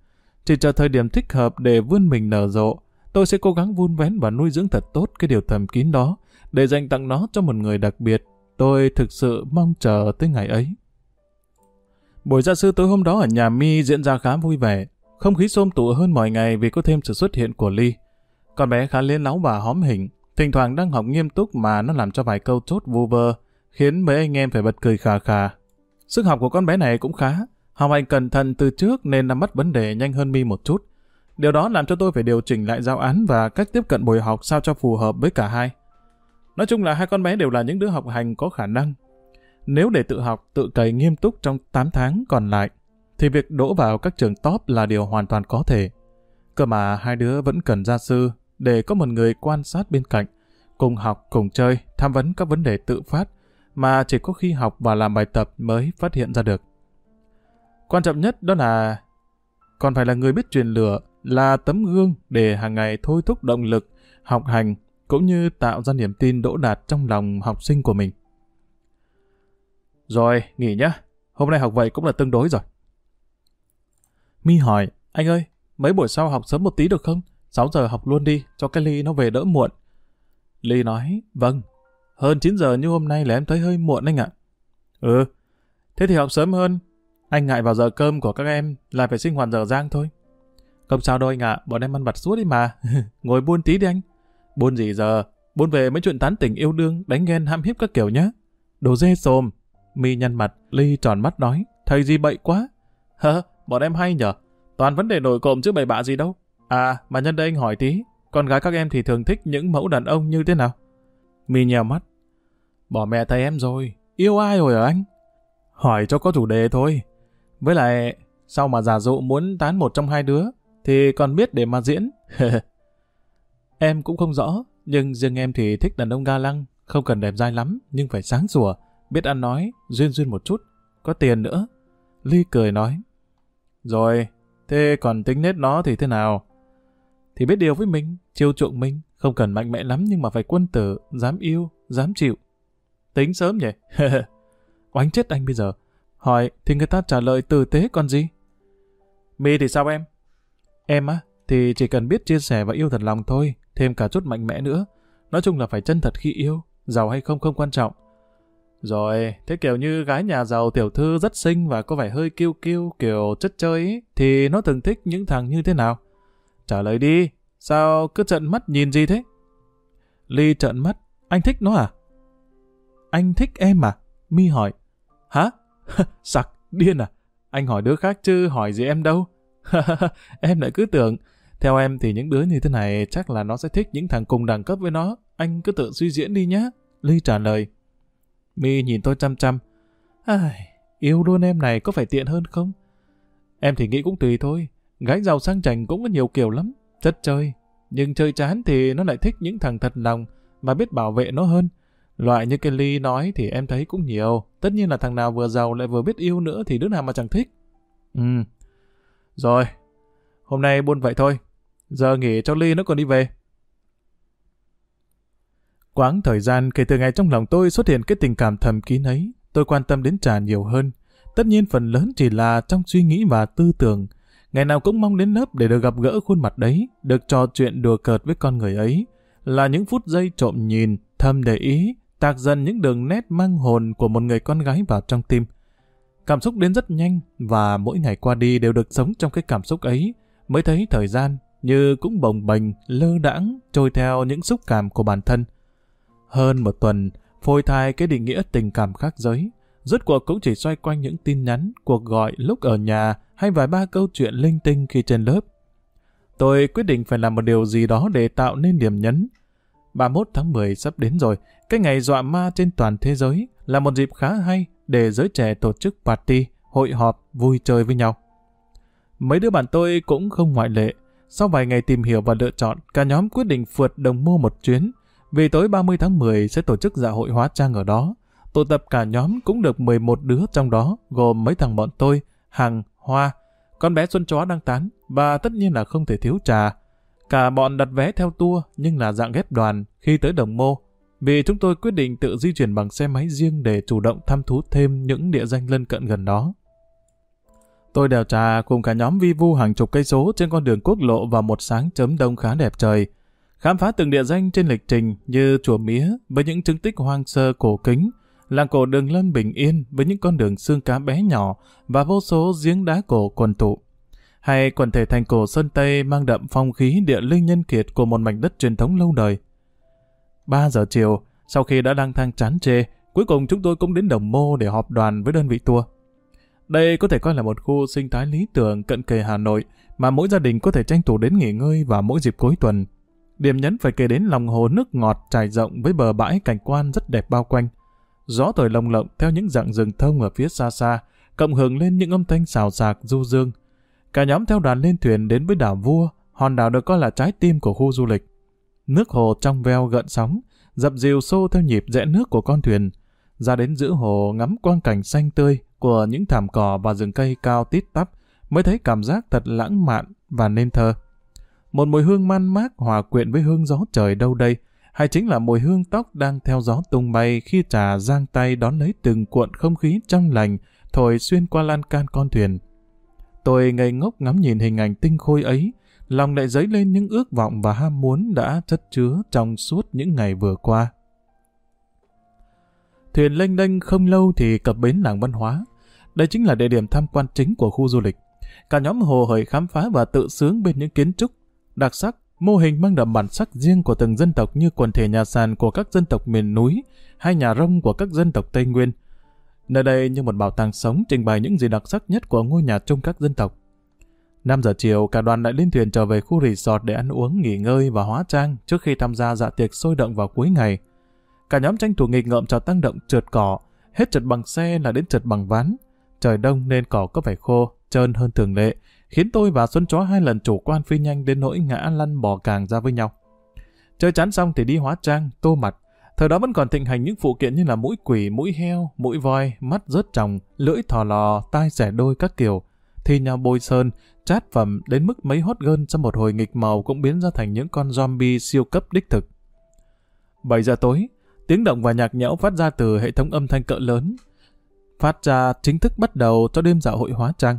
chỉ chờ thời điểm thích hợp để vươn mình nở rộ. Tôi sẽ cố gắng vun vén và nuôi dưỡng thật tốt cái điều thầm kín đó, để dành tặng nó cho một người đặc biệt. Tôi thực sự mong chờ tới ngày ấy. Buổi gia sư tối hôm đó ở nhà My diễn ra khá vui vẻ. Không khí xôm tụ hơn mọi ngày vì có thêm sự xuất hiện của Ly. Con bé khá liến láu và hóm hỉnh, thỉnh thoảng đang học nghiêm túc mà nó làm cho vài câu chốt vu vơ, khiến mấy anh em phải bật cười khà khà. Sức học của con bé này cũng khá, học hành cẩn thận từ trước nên nắm bắt vấn đề nhanh hơn My một chút. Điều đó làm cho tôi phải điều chỉnh lại giáo án và cách tiếp cận buổi học sao cho phù hợp với cả hai. Nói chung là hai con bé đều là những đứa học hành có khả năng. Nếu để tự học, tự cày nghiêm túc trong 8 tháng còn lại, thì việc đỗ vào các trường top là điều hoàn toàn có thể. Cơ mà hai đứa vẫn cần gia sư để có một người quan sát bên cạnh, cùng học, cùng chơi, tham vấn các vấn đề tự phát, mà chỉ có khi học và làm bài tập mới phát hiện ra được. Quan trọng nhất đó là còn phải là người biết truyền lửa, là tấm gương để hàng ngày thôi thúc động lực, học hành, cũng như tạo ra niềm tin đỗ đạt trong lòng học sinh của mình. Rồi, nghỉ nhá. Hôm nay học vậy cũng là tương đối rồi. My hỏi, anh ơi, mấy buổi sau học sớm một tí được không? 6 giờ học luôn đi, cho cái Ly nó về đỡ muộn. Ly nói, vâng. Hơn 9 giờ như hôm nay là em thấy hơi muộn anh ạ. Ừ, thế thì học sớm hơn. Anh ngại vào giờ cơm của các em là phải sinh hoạt dở dang thôi. Không sao đâu anh ạ, bọn em ăn vặt suốt đi mà. Ngồi buôn tí đi anh. Buôn gì giờ? Buôn về mấy chuyện tán tỉnh yêu đương, đánh ghen hăm hiếp các kiểu nhá. Đồ dê xồm. My nhăn mặt, Ly tròn mắt nói, thầy gì bậy quá. Hơ, bọn em hay nhở? Toàn vấn đề nổi cộm chứ bậy bạ gì đâu. À, mà nhân đây anh hỏi tí, con gái các em thì thường thích những mẫu đàn ông như thế nào? My nhèo mắt. Bỏ mẹ thầy em rồi, yêu ai rồi hả anh? Hỏi cho có chủ đề thôi. Với lại, sao mà giả dụ muốn tán một trong hai đứa, thì còn biết để mà diễn. Em cũng không rõ, nhưng riêng em thì thích đàn ông ga lăng, không cần đẹp dai lắm, nhưng phải sáng sủa, biết ăn nói, duyên một chút, có tiền nữa. Ly cười nói. Rồi, thế còn tính nết nó thì thế nào? Thì biết điều với mình, chiêu chuộng mình, không cần mạnh mẽ lắm nhưng mà phải quân tử, dám yêu, dám chịu. Tính sớm nhỉ? Oánh chết anh bây giờ. Hỏi thì người ta trả lời tử tế còn gì? My thì sao em? Em á, thì chỉ cần biết chia sẻ và yêu thật lòng thôi, thêm cả chút mạnh mẽ nữa. Nói chung là phải chân thật khi yêu, giàu hay không không quan trọng. Rồi, thế kiểu như gái nhà giàu tiểu thư rất xinh và có vẻ hơi kiêu kiêu kiểu chất chơi ấy, thì nó thường thích những thằng như thế nào? Trả lời đi, sao cứ trợn mắt nhìn gì thế? Ly trợn mắt, anh thích nó à? Anh thích em à? My hỏi. Hả? Sặc, điên à? Anh hỏi đứa khác chứ hỏi gì em đâu. Em lại cứ tưởng, theo em thì những đứa như thế này chắc là nó sẽ thích những thằng cùng đẳng cấp với nó. Anh cứ tự suy diễn đi nhá. Ly trả lời. My nhìn tôi chăm chăm. Yêu đương em này có phải tiện hơn không? Em thì nghĩ cũng tùy thôi. Gái giàu sang chảnh cũng có nhiều kiểu lắm. Chất chơi. Nhưng chơi chán thì nó lại thích những thằng thật lòng mà biết bảo vệ nó hơn. Loại như cái Ly nói thì em thấy cũng nhiều. Tất nhiên là thằng nào vừa giàu lại vừa biết yêu nữa thì đứa nào mà chẳng thích. Rồi. Hôm nay buôn vậy thôi. Giờ nghỉ cho Ly nó còn đi về. Quãng thời gian kể từ ngày trong lòng tôi xuất hiện cái tình cảm thầm kín ấy, tôi quan tâm đến Trà nhiều hơn. Tất nhiên phần lớn chỉ là trong suy nghĩ và tư tưởng. Ngày nào cũng mong đến lớp để được gặp gỡ khuôn mặt đấy, được trò chuyện đùa cợt với con người ấy. Là những phút giây trộm nhìn, thầm để ý, tạc dần những đường nét mang hồn của một người con gái vào trong tim. Cảm xúc đến rất nhanh và mỗi ngày qua đi đều được sống trong cái cảm xúc ấy, mới thấy thời gian như cũng bồng bềnh, lơ đãng, trôi theo những xúc cảm của bản thân. Hơn một tuần, phôi thai cái định nghĩa tình cảm khác giới, rốt cuộc cũng chỉ xoay quanh những tin nhắn, cuộc gọi lúc ở nhà hay vài ba câu chuyện linh tinh khi trên lớp. Tôi quyết định phải làm một điều gì đó để tạo nên điểm nhấn. 31 tháng 10 sắp đến rồi, cái ngày dọa ma trên toàn thế giới là một dịp khá hay để giới trẻ tổ chức party, hội họp, vui chơi với nhau. Mấy đứa bạn tôi cũng không ngoại lệ. Sau vài ngày tìm hiểu và lựa chọn, cả nhóm quyết định phượt Đồng Mô một chuyến. Vì tối 30 tháng 10 sẽ tổ chức dạ hội hóa trang ở đó. Tụ tập cả nhóm cũng được 11 đứa trong đó, gồm mấy thằng bọn tôi, Hằng, Hoa, con bé Xuân Chó đang tán, và tất nhiên là không thể thiếu Trà. Cả bọn đặt vé theo tour nhưng là dạng ghép đoàn khi tới Đồng Mô, vì chúng tôi quyết định tự di chuyển bằng xe máy riêng để chủ động thăm thú thêm những địa danh lân cận gần đó. Tôi đèo trà cùng cả nhóm vi vu hàng chục cây số trên con đường quốc lộ vào một sáng chớm đông khá đẹp trời. Khám phá từng địa danh trên lịch trình như chùa Mía với những chứng tích hoang sơ cổ kính, làng cổ Đường Lâm bình yên với những con đường xương cá bé nhỏ và vô số giếng đá cổ quần tụ. Hay quần thể thành cổ Sơn Tây mang đậm phong khí địa linh nhân kiệt của một mảnh đất truyền thống lâu đời. 3 giờ chiều, sau khi đã lang thang chán chê, cuối cùng chúng tôi cũng đến Đồng Mô để họp đoàn với đơn vị tour. Đây có thể coi là một khu sinh thái lý tưởng cận kề Hà Nội mà mỗi gia đình có thể tranh thủ đến nghỉ ngơi vào mỗi dịp cuối tuần. Điểm nhấn phải kể đến lòng hồ nước ngọt trải rộng với bờ bãi cảnh quan rất đẹp bao quanh. Gió thổi lồng lộng theo những dặng rừng thông ở phía xa xa, cộng hưởng lên những âm thanh xào xạc du dương. Cả nhóm theo đoàn lên thuyền đến với đảo Vua, hòn đảo được coi là trái tim của khu du lịch. Nước hồ trong veo gợn sóng, dập dìu xô theo nhịp rẽ nước của con thuyền. Ra đến giữa hồ ngắm quang cảnh xanh tươi của những thảm cỏ và rừng cây cao tít tắp mới thấy cảm giác thật lãng mạn và nên thơ. Một mùi hương man mác hòa quyện với hương gió trời đâu đây, hay chính là mùi hương tóc đang theo gió tung bay khi trà giang tay đón lấy từng cuộn không khí trong lành thổi xuyên qua lan can con thuyền. Tôi ngây ngốc ngắm nhìn hình ảnh tinh khôi ấy, lòng lại dấy lên những ước vọng và ham muốn đã chất chứa trong suốt những ngày vừa qua. Thuyền lênh đênh không lâu thì cập bến làng văn hóa. Đây chính là địa điểm tham quan chính của khu du lịch. Cả nhóm hồ hởi khám phá và tự sướng bên những kiến trúc đặc sắc, mô hình mang đậm bản sắc riêng của từng dân tộc như quần thể nhà sàn của các dân tộc miền núi hay nhà rông của các dân tộc Tây Nguyên. Nơi đây như một bảo tàng sống trình bày những gì đặc sắc nhất của ngôi nhà chung các dân tộc. 5 giờ chiều, cả đoàn lại lên thuyền trở về khu resort để ăn uống, nghỉ ngơi và hóa trang trước khi tham gia dạ tiệc sôi động vào cuối ngày. Cả nhóm tranh thủ nghịch ngợm trò tăng động trượt cỏ, hết trượt bằng xe là đến trượt bằng ván. Trời đông nên cỏ có vẻ khô, trơn hơn thường lệ, khiến tôi và Xuân Chó 2 lần chủ quan phi nhanh đến nỗi ngã lăn bò càng ra với nhau. Chơi chán xong thì đi hóa trang, tô mặt. Thời đó vẫn còn thịnh hành những phụ kiện như là mũi quỷ, mũi heo, mũi voi, mắt rớt tròng, lưỡi thò lò, tai xẻ đôi các kiểu. Thi nhau bôi sơn, chát phẩm đến mức mấy hot girl sau một hồi nghịch màu cũng biến ra thành những con zombie siêu cấp đích thực. 7 giờ tối, tiếng động và nhạc nhẽo phát ra từ hệ thống âm thanh cỡ lớn. Phát ra chính thức bắt đầu cho đêm dạ hội hóa trang.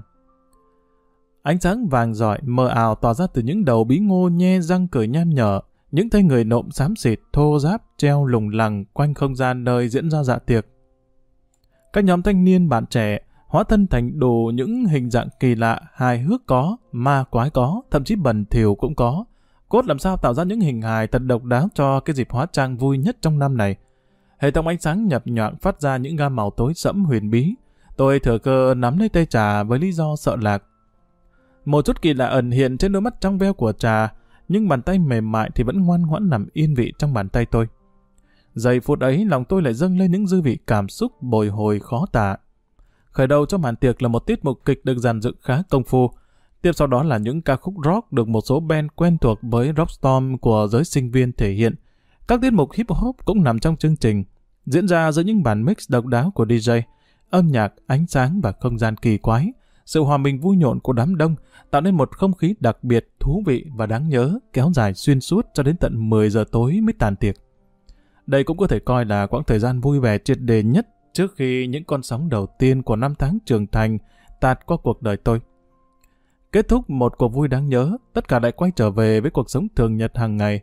Ánh sáng vàng rọi mờ ảo tỏa ra từ những đầu bí ngô nhe răng cười nham nhở, những tay người nộm xám xịt thô ráp treo lủng lẳng quanh không gian nơi diễn ra dạ tiệc. Các nhóm thanh niên bạn trẻ hóa thân thành đủ những hình dạng kỳ lạ, hài hước có, ma quái có, thậm chí bẩn thỉu cũng có. Cốt làm sao tạo ra những hình hài thật độc đáo cho cái dịp hóa trang vui nhất trong năm này. Hệ thống ánh sáng nhập nhoạng phát ra những gam màu tối sẫm huyền bí. Tôi thừa cơ nắm lấy tay Trà với lý do sợ lạc. Một chút kỳ lạ ẩn hiện trên đôi mắt trong veo của Trà, nhưng bàn tay mềm mại thì vẫn ngoan ngoãn nằm yên vị trong bàn tay tôi. Giây phút ấy, lòng tôi lại dâng lên những dư vị cảm xúc bồi hồi khó tả. Khởi đầu cho màn tiệc là một tiết mục kịch được dàn dựng khá công phu. Tiếp sau đó là những ca khúc rock được một số band quen thuộc với Rockstorm của giới sinh viên thể hiện. Các tiết mục hip hop cũng nằm trong chương trình, diễn ra giữa những bản mix độc đáo của DJ, âm nhạc, ánh sáng và không gian kỳ quái. Sự hòa mình vui nhộn của đám đông tạo nên một không khí đặc biệt, thú vị và đáng nhớ, kéo dài xuyên suốt cho đến tận 10 giờ tối mới tàn tiệc. Đây cũng có thể coi là quãng thời gian vui vẻ triệt đề nhất trước khi những con sóng đầu tiên của năm tháng trưởng thành tạt qua cuộc đời tôi. Kết thúc một cuộc vui đáng nhớ, tất cả lại quay trở về với cuộc sống thường nhật hàng ngày.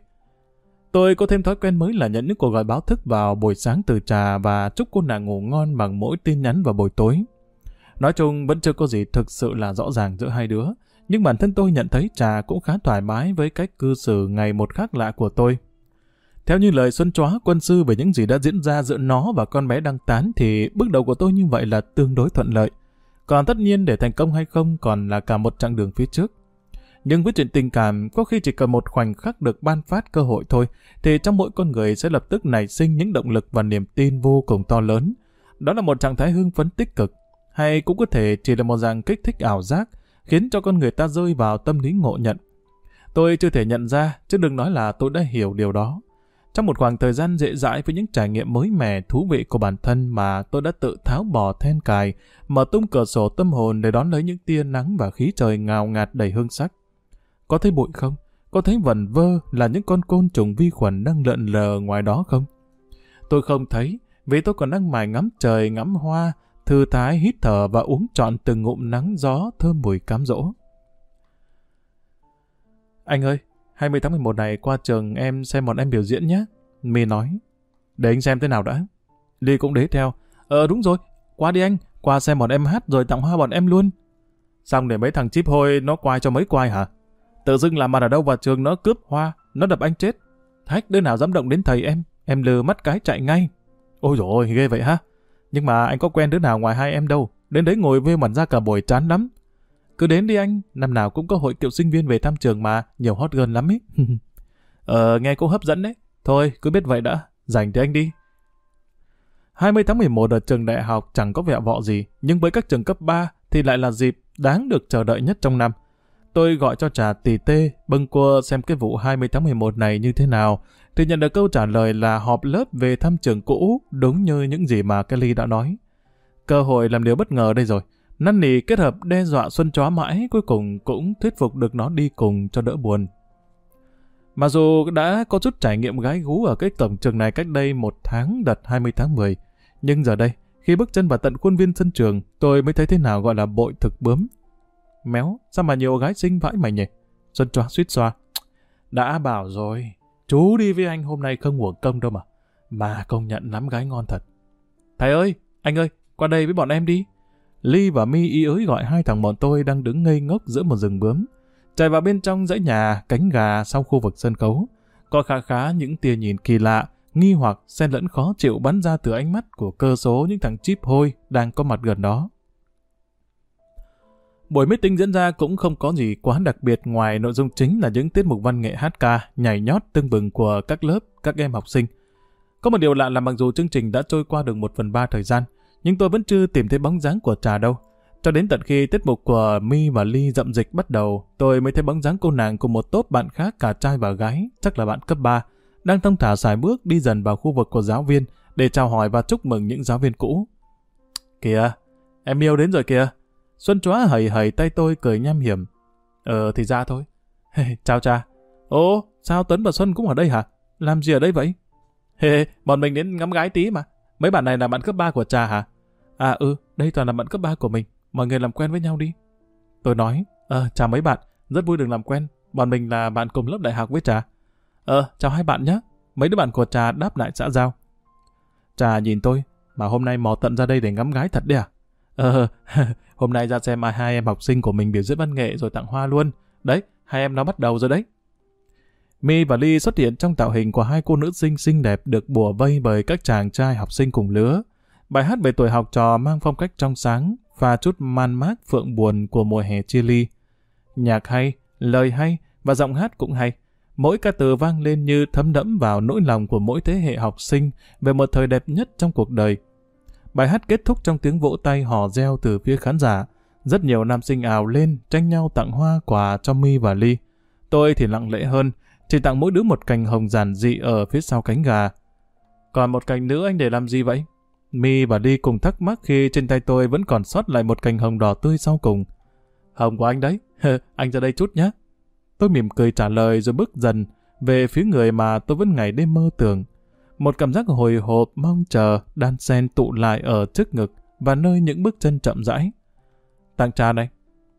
Tôi có thêm thói quen mới là nhận những cuộc gọi báo thức vào buổi sáng từ Trà và chúc cô nàng ngủ ngon bằng mỗi tin nhắn vào buổi tối. Nói chung vẫn chưa có gì thực sự là rõ ràng giữa hai đứa, nhưng bản thân tôi nhận thấy Trà cũng khá thoải mái với cách cư xử ngày một khác lạ của tôi. Theo như lời Xuân Chóa quân sư về những gì đã diễn ra giữa nó và con bé đang tán thì bước đầu của tôi như vậy là tương đối thuận lợi. Còn tất nhiên để thành công hay không còn là cả một chặng đường phía trước. Nhưng với chuyện tình cảm, có khi chỉ cần một khoảnh khắc được ban phát cơ hội thôi, thì trong mỗi con người sẽ lập tức nảy sinh những động lực và niềm tin vô cùng to lớn. Đó là một trạng thái hưng phấn tích cực, hay cũng có thể chỉ là một dạng kích thích ảo giác, khiến cho con người ta rơi vào tâm lý ngộ nhận. Tôi chưa thể nhận ra, chứ đừng nói là tôi đã hiểu điều đó. Trong một khoảng thời gian dễ dãi với những trải nghiệm mới mẻ thú vị của bản thân mà tôi đã tự tháo bỏ then cài, mở tung cửa sổ tâm hồn để đón lấy những tia nắng và khí trời ngào ngạt đầy hương sắc. Có thấy bụi không? Có thấy vẩn vơ là những con côn trùng vi khuẩn đang lượn lờ ngoài đó không? Tôi không thấy, vì tôi còn đang mải ngắm trời ngắm hoa, thư thái hít thở và uống trọn từng ngụm nắng gió thơm mùi cám dỗ. Anh ơi, 20 tháng 11 này qua trường em xem bọn em biểu diễn nhé. My nói. Để anh xem thế nào đã. Ly cũng đế theo. Đúng rồi, qua đi anh, qua xem bọn em hát rồi tặng hoa bọn em luôn. Xong để mấy thằng chíp hôi nó quay cho mấy quay hả? Tự dưng làm mặt ở đâu vào trường nó cướp hoa, nó đập anh chết. Thách đứa nào dám động đến thầy em lừ mắt cái chạy ngay. Ôi dồi ôi, ghê vậy ha. Nhưng mà anh có quen đứa nào ngoài hai em đâu, đến đấy ngồi vê mặt ra cả buổi chán lắm. Cứ đến đi anh, năm nào cũng có hội cựu sinh viên về thăm trường mà, nhiều hot girl lắm ý. Nghe cũng hấp dẫn đấy. Thôi, cứ biết vậy đã, rảnh thì anh đi. 20 tháng 11 ở trường đại học chẳng có vẻ vọ gì, nhưng với các trường cấp 3 thì lại là dịp đáng được chờ đợi nhất trong năm. Tôi gọi cho Trà tỉ tê, bâng quơ xem cái vụ 20 tháng 11 này như thế nào, thì nhận được câu trả lời là họp lớp về thăm trường cũ, đúng như những gì mà Kelly đã nói. Cơ hội làm điều bất ngờ đây rồi. Năn nỉ kết hợp đe dọa Xuân chó mãi, cuối cùng cũng thuyết phục được nó đi cùng cho đỡ buồn. Mặc dù đã có chút trải nghiệm gái gú ở cái cổng trường này cách đây 1 tháng đợt 20 tháng 10, nhưng giờ đây, khi bước chân vào tận khuôn viên sân trường, tôi mới thấy thế nào gọi là bội thực bướm. Méo, sao mà nhiều gái xinh vãi mày nhỉ? Xuân chó suýt xoa. Đã bảo rồi, chú đi với anh hôm nay không uổng công đâu mà. Mà công nhận lắm gái ngon thật. Thầy ơi, anh ơi, qua đây với bọn em đi. Ly và My ý ới gọi hai thằng bọn tôi đang đứng ngây ngốc giữa một rừng bướm. Chạy vào bên trong dãy nhà, cánh gà sau khu vực sân khấu. Có khá những tia nhìn kỳ lạ, nghi hoặc xen lẫn khó chịu bắn ra từ ánh mắt của cơ số những thằng chíp hôi đang có mặt gần đó. Buổi meeting diễn ra cũng không có gì quá đặc biệt ngoài nội dung chính là những tiết mục văn nghệ hát ca, nhảy nhót tưng bừng của các lớp, các em học sinh. Có một điều lạ là mặc dù chương trình đã trôi qua được 1/3 thời gian, nhưng tôi vẫn chưa tìm thấy bóng dáng của Trà đâu. Cho đến tận khi tiết mục của My và Ly dậm dịch bắt đầu, tôi mới thấy bóng dáng cô nàng cùng một tốp bạn khác cả trai và gái, chắc là bạn cấp 3, đang thong thả sải bước đi dần vào khu vực của giáo viên để chào hỏi và chúc mừng những giáo viên cũ. Kìa, em yêu đến rồi kìa. Xuân chóa hầy tay tôi cười nham hiểm. Thì ra thôi. Chào Trà. Ồ, sao Tuấn và Xuân cũng ở đây hả? Làm gì ở đây vậy? Bọn mình đến ngắm gái tí mà. Mấy bạn này là bạn cấp 3 của Trà hả? À đây toàn là bạn cấp 3 của mình. Mọi người làm quen với nhau đi. Tôi nói, chào mấy bạn, rất vui được làm quen. Bọn mình là bạn cùng lớp đại học với Trà. Chào hai bạn nhé. Mấy đứa bạn của Trà đáp lại xã giao. Trà nhìn tôi, mà hôm nay mò tận ra đây để ngắm gái thật đấy à? Hôm nay ra xem hai em học sinh của mình biểu diễn văn nghệ rồi tặng hoa luôn. Đấy, hai em nó bắt đầu rồi đấy. My và Ly xuất hiện trong tạo hình của hai cô nữ sinh xinh đẹp được bủa vây bởi các chàng trai học sinh cùng lứa. Bài hát về tuổi học trò mang phong cách trong sáng, pha chút man mác phượng buồn của mùa hè chia ly. Nhạc hay, lời hay và giọng hát cũng hay. Mỗi ca từ vang lên như thấm đẫm vào nỗi lòng của mỗi thế hệ học sinh về một thời đẹp nhất trong cuộc đời. Bài hát kết thúc trong tiếng vỗ tay hò reo từ phía khán giả. Rất nhiều nam sinh ào lên tranh nhau tặng hoa quà cho My và Ly. Tôi thì lặng lẽ hơn, chỉ tặng mỗi đứa một cành hồng giản dị ở phía sau cánh gà. Còn một cành nữa anh để làm gì vậy? My và Ly cùng thắc mắc khi trên tay tôi vẫn còn sót lại một cành hồng đỏ tươi sau cùng. Hồng của anh đấy, anh ra đây chút nhé. Tôi mỉm cười trả lời rồi bước dần về phía người mà tôi vẫn ngày đêm mơ tưởng. Một cảm giác hồi hộp mong chờ đan xen tụ lại ở trước ngực và nơi những bước chân chậm rãi. Tặng trà này.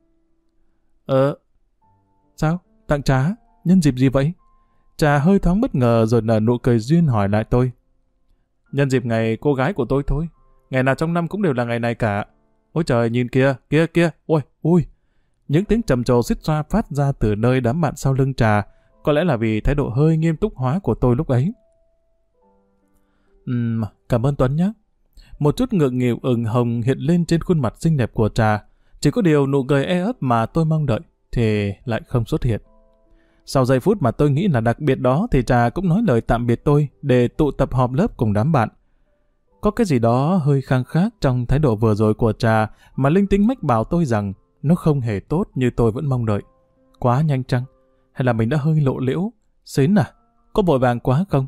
Sao? Tặng trà? Nhân dịp gì vậy? Trà hơi thoáng bất ngờ rồi nở nụ cười duyên hỏi lại tôi. Nhân dịp ngày cô gái của tôi thôi. Ngày nào trong năm cũng đều là ngày này cả. Ôi trời, nhìn kìa, kia, ôi. Những tiếng trầm trồ xít xoa phát ra từ nơi đám bạn sau lưng Trà, có lẽ là vì thái độ hơi nghiêm túc hóa của tôi lúc ấy. Cảm ơn Tuấn nhé. Một chút ngượng nghịu ửng hồng hiện lên trên khuôn mặt xinh đẹp của Trà. Chỉ có điều nụ cười e ấp mà tôi mong đợi thì lại không xuất hiện. Sau giây phút mà tôi nghĩ là đặc biệt đó thì Trà cũng nói lời tạm biệt tôi để tụ tập họp lớp cùng đám bạn. Có cái gì đó hơi khang khác trong thái độ vừa rồi của Trà mà linh tính mách bảo tôi rằng nó không hề tốt như tôi vẫn mong đợi. Quá nhanh chăng? Hay là mình đã hơi lộ liễu? Xến à? Có vội vàng quá không?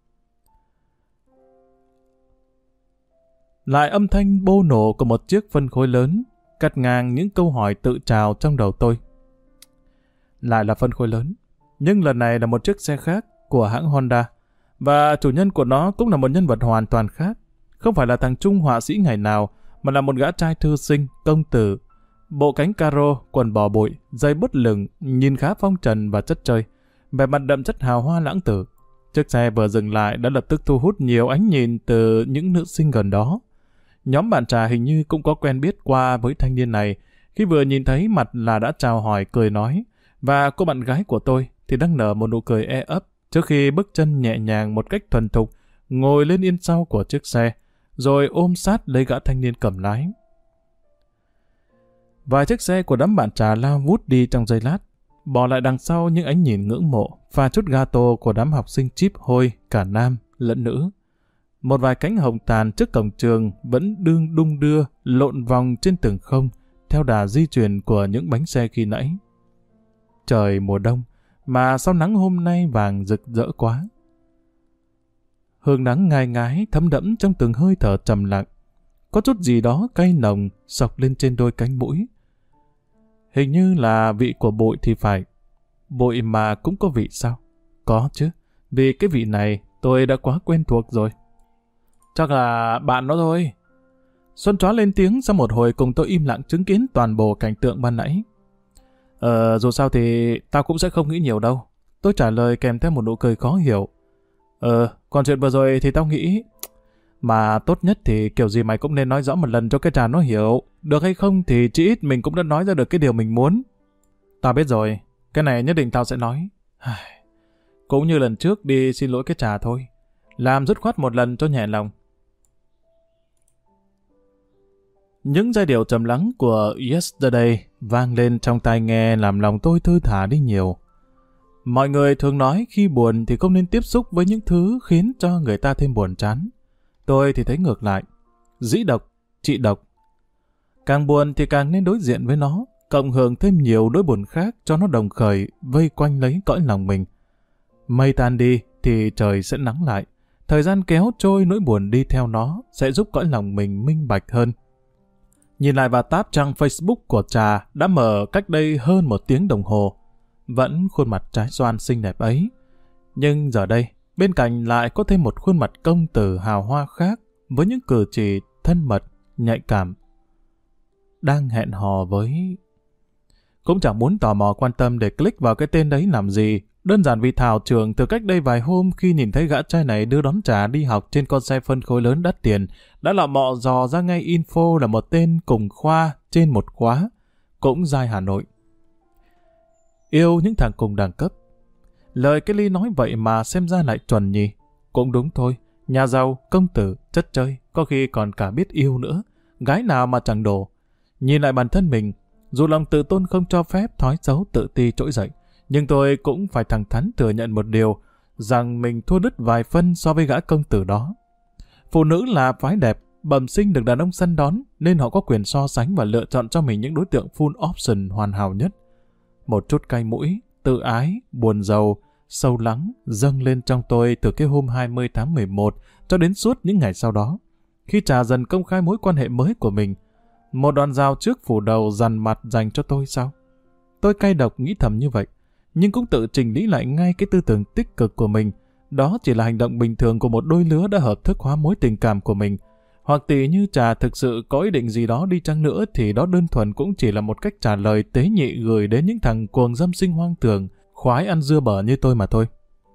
Lại âm thanh bô nổ của một chiếc phân khối lớn cắt ngang những câu hỏi tự trào trong đầu tôi. Lại là phân khối lớn, nhưng lần này là một chiếc xe khác của hãng Honda, và chủ nhân của nó cũng là một nhân vật hoàn toàn khác. Không phải là thằng Trung họa sĩ ngày nào, mà là một gã trai thư sinh, công tử. Bộ cánh caro, quần bò bụi, giày bút lửng, nhìn khá phong trần và chất chơi, vẻ mặt đậm chất hào hoa lãng tử. Chiếc xe vừa dừng lại đã lập tức thu hút nhiều ánh nhìn từ những nữ sinh gần đó. Nhóm bạn trà hình như cũng có quen biết qua với thanh niên này, khi vừa nhìn thấy mặt là đã chào hỏi cười nói, và cô bạn gái của tôi thì đang nở một nụ cười e ấp trước khi bước chân nhẹ nhàng một cách thuần thục ngồi lên yên sau của chiếc xe, rồi ôm sát lấy gã thanh niên cầm lái. Vài chiếc xe của đám bạn trà lao vút đi trong giây lát, bỏ lại đằng sau những ánh nhìn ngưỡng mộ và chút gato của đám học sinh chíp hôi cả nam lẫn nữ. Một vài cánh hồng tàn trước cổng trường vẫn đung đưa lộn vòng trên tường không theo đà di chuyển của những bánh xe khi nãy. Trời mùa đông mà sao nắng hôm nay vàng rực rỡ quá. Hương nắng ngai ngái thấm đẫm trong từng hơi thở trầm lặng. Có chút gì đó cay nồng xộc lên trên đôi cánh mũi. Hình như là vị của bụi thì phải. Bụi mà cũng có vị sao? Có chứ, vì cái vị này tôi đã quá quen thuộc rồi. Chắc là bạn nó thôi. Xuân Chó lên tiếng sau một hồi cùng tôi im lặng chứng kiến toàn bộ cảnh tượng ban nãy. Dù sao thì tao cũng sẽ không nghĩ nhiều đâu. Tôi trả lời kèm theo một nụ cười khó hiểu. Còn chuyện vừa rồi thì tao nghĩ... Mà tốt nhất thì kiểu gì mày cũng nên nói rõ một lần cho cái trà nó hiểu. Được hay không thì chỉ ít mình cũng đã nói ra được cái điều mình muốn. Tao biết rồi, cái này nhất định tao sẽ nói. Cũng như lần trước đi xin lỗi cái trà thôi. Làm dứt khoát một lần cho nhẹ lòng. Những giai điệu trầm lắng của Yesterday vang lên trong tai nghe làm lòng tôi thư thả đi nhiều. Mọi người thường nói khi buồn thì không nên tiếp xúc với những thứ khiến cho người ta thêm buồn chán. Tôi thì thấy ngược lại. Dĩ độc, trị độc. Càng buồn thì càng nên đối diện với nó, cộng hưởng thêm nhiều nỗi buồn khác cho nó đồng khởi vây quanh lấy cõi lòng mình. Mây tan đi thì trời sẽ nắng lại. Thời gian kéo trôi nỗi buồn đi theo nó sẽ giúp cõi lòng mình minh bạch hơn. Nhìn lại vào tab trang Facebook của Trà đã mở cách đây hơn 1 tiếng đồng hồ. Vẫn khuôn mặt trái xoan xinh đẹp ấy. Nhưng giờ đây, bên cạnh lại có thêm một khuôn mặt công tử hào hoa khác với những cử chỉ thân mật, nhạy cảm. Đang hẹn hò với... Cũng chẳng muốn tò mò quan tâm để click vào cái tên đấy làm gì. Đơn giản vì Thảo Trường từ cách đây vài hôm khi nhìn thấy gã trai này đưa đón Trà đi học trên con xe phân khối lớn đắt tiền, đã lọ mọ dò ra ngay info là một tên cùng khoa trên một khóa, cũng giai Hà Nội. Yêu những thằng cùng đẳng cấp. Lời cái ly nói vậy mà xem ra lại chuẩn nhỉ. Cũng đúng thôi, nhà giàu, công tử, chất chơi, có khi còn cả biết yêu nữa. Gái nào mà chẳng đổ. Nhìn lại bản thân mình, dù lòng tự tôn không cho phép thói xấu tự ti trỗi dậy, nhưng tôi cũng phải thẳng thắn thừa nhận một điều, rằng mình thua đứt vài phân so với gã công tử đó. Phụ nữ là phái đẹp, bẩm sinh được đàn ông săn đón, nên họ có quyền so sánh và lựa chọn cho mình những đối tượng full option hoàn hảo nhất. Một chút cay mũi, tự ái, buồn rầu, sâu lắng dâng lên trong tôi từ cái hôm 20 tháng 11 cho đến suốt những ngày sau đó. Khi Trà dần công khai mối quan hệ mới của mình, một đòn dao trước phủ đầu dằn mặt dành cho tôi sao? Tôi cay độc nghĩ thầm như vậy, nhưng cũng tự chỉnh lý lại ngay cái tư tưởng tích cực của mình. Đó chỉ là hành động bình thường của một đôi lứa đã hợp thức hóa mối tình cảm của mình. Hoặc tỷ như Trà thực sự có ý định gì đó đi chăng nữa thì đó đơn thuần cũng chỉ là một cách trả lời tế nhị gửi đến những thằng cuồng dâm sinh hoang tưởng, khoái ăn dưa bở như tôi mà thôi.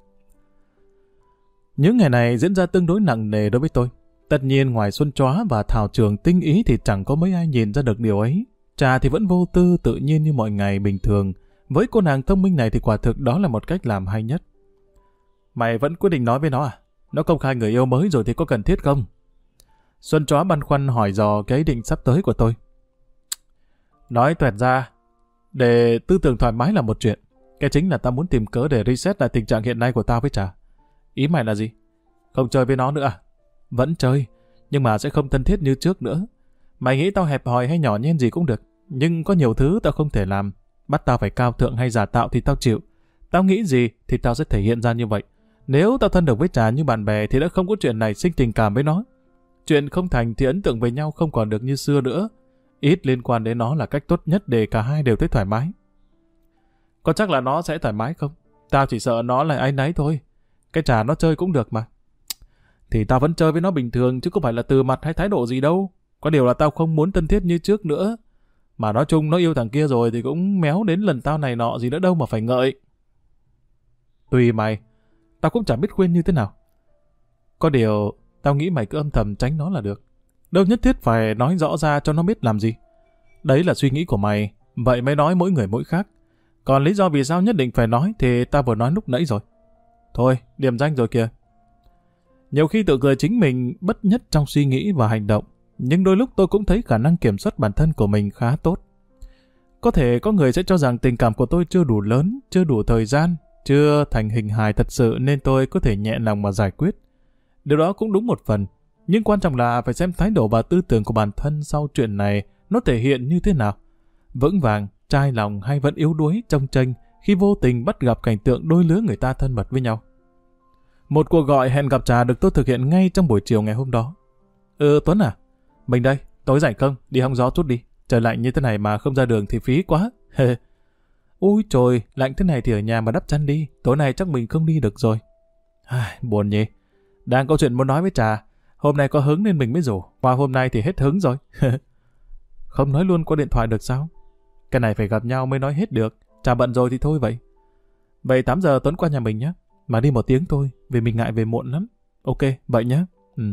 Những ngày này diễn ra tương đối nặng nề đối với tôi. Tất nhiên ngoài Xuân Chóa và Thảo Trường tinh ý thì chẳng có mấy ai nhìn ra được điều ấy. Trà thì vẫn vô tư tự nhiên như mọi ngày bình thường. Với cô nàng thông minh này thì quả thực đó là một cách làm hay nhất. Mày vẫn quyết định nói với nó à? Nó công khai người yêu mới rồi thì có cần thiết không? Xuân Chóa băn khoăn hỏi dò cái ý định sắp tới của tôi. Nói toẹt ra, để tư tưởng thoải mái là một chuyện. Cái chính là tao muốn tìm cớ để reset lại tình trạng hiện nay của tao với Trà. Ý mày là gì? Không chơi với nó nữa à? Vẫn chơi, nhưng mà sẽ không thân thiết như trước nữa. Mày nghĩ tao hẹp hòi hay nhỏ nhen gì cũng được, nhưng có nhiều thứ tao không thể làm. Bắt tao phải cao thượng hay giả tạo thì tao chịu. Tao nghĩ gì thì tao sẽ thể hiện ra như vậy. Nếu tao thân được với Trà như bạn bè thì đã không có chuyện này sinh tình cảm với nó. Chuyện không thành thì ấn tượng với nhau không còn được như xưa nữa. Ít liên quan đến nó là cách tốt nhất để cả hai đều thấy thoải mái. Có chắc là nó sẽ thoải mái không? Tao chỉ sợ nó là áy náy thôi. Cái Trà nó chơi cũng được mà. Thì tao vẫn chơi với nó bình thường chứ không phải là từ mặt hay thái độ gì đâu. Có điều là tao không muốn thân thiết như trước nữa. Mà nói chung nó yêu thằng kia rồi thì cũng méo đến lần tao này nọ gì nữa đâu mà phải ngợi. Tùy mày, tao cũng chẳng biết khuyên như thế nào. Có điều, tao nghĩ mày cứ âm thầm tránh nó là được. Đâu nhất thiết phải nói rõ ra cho nó biết làm gì. Đấy là suy nghĩ của mày, vậy mới nói mỗi người mỗi khác. Còn lý do vì sao nhất định phải nói thì tao vừa nói lúc nãy rồi. Thôi, điểm danh rồi kìa. Nhiều khi tự cười chính mình bất nhất trong suy nghĩ và hành động, nhưng đôi lúc tôi cũng thấy khả năng kiểm soát bản thân của mình khá tốt. Có thể có người sẽ cho rằng tình cảm của tôi chưa đủ lớn, chưa đủ thời gian, chưa thành hình hài thật sự nên tôi có thể nhẹ lòng mà giải quyết. Điều đó cũng đúng một phần, nhưng quan trọng là phải xem thái độ và tư tưởng của bản thân sau chuyện này nó thể hiện như thế nào. Vững vàng, chai lòng hay vẫn yếu đuối, chông chênh khi vô tình bắt gặp cảnh tượng đôi lứa người ta thân mật với nhau. Một cuộc gọi hẹn gặp Trà được tôi thực hiện ngay trong buổi chiều ngày hôm đó. Tuấn à? Mình đây, tối rảnh không? Đi hóng gió chút đi. Trời lạnh như thế này mà không ra đường thì phí quá. Ui trời, lạnh thế này thì ở nhà mà đắp chăn đi. Tối nay chắc mình không đi được rồi. Buồn nhỉ. Đang có chuyện muốn nói với Trà. Hôm nay có hứng nên mình mới rủ. Qua hôm nay thì hết hứng rồi. Không nói luôn qua điện thoại được sao? Cái này phải gặp nhau mới nói hết được. Trà bận rồi thì thôi vậy. Vậy 8 giờ Tuấn qua nhà mình nhé. Mà đi 1 tiếng thôi, vì mình ngại về muộn lắm. Ok, vậy nhé.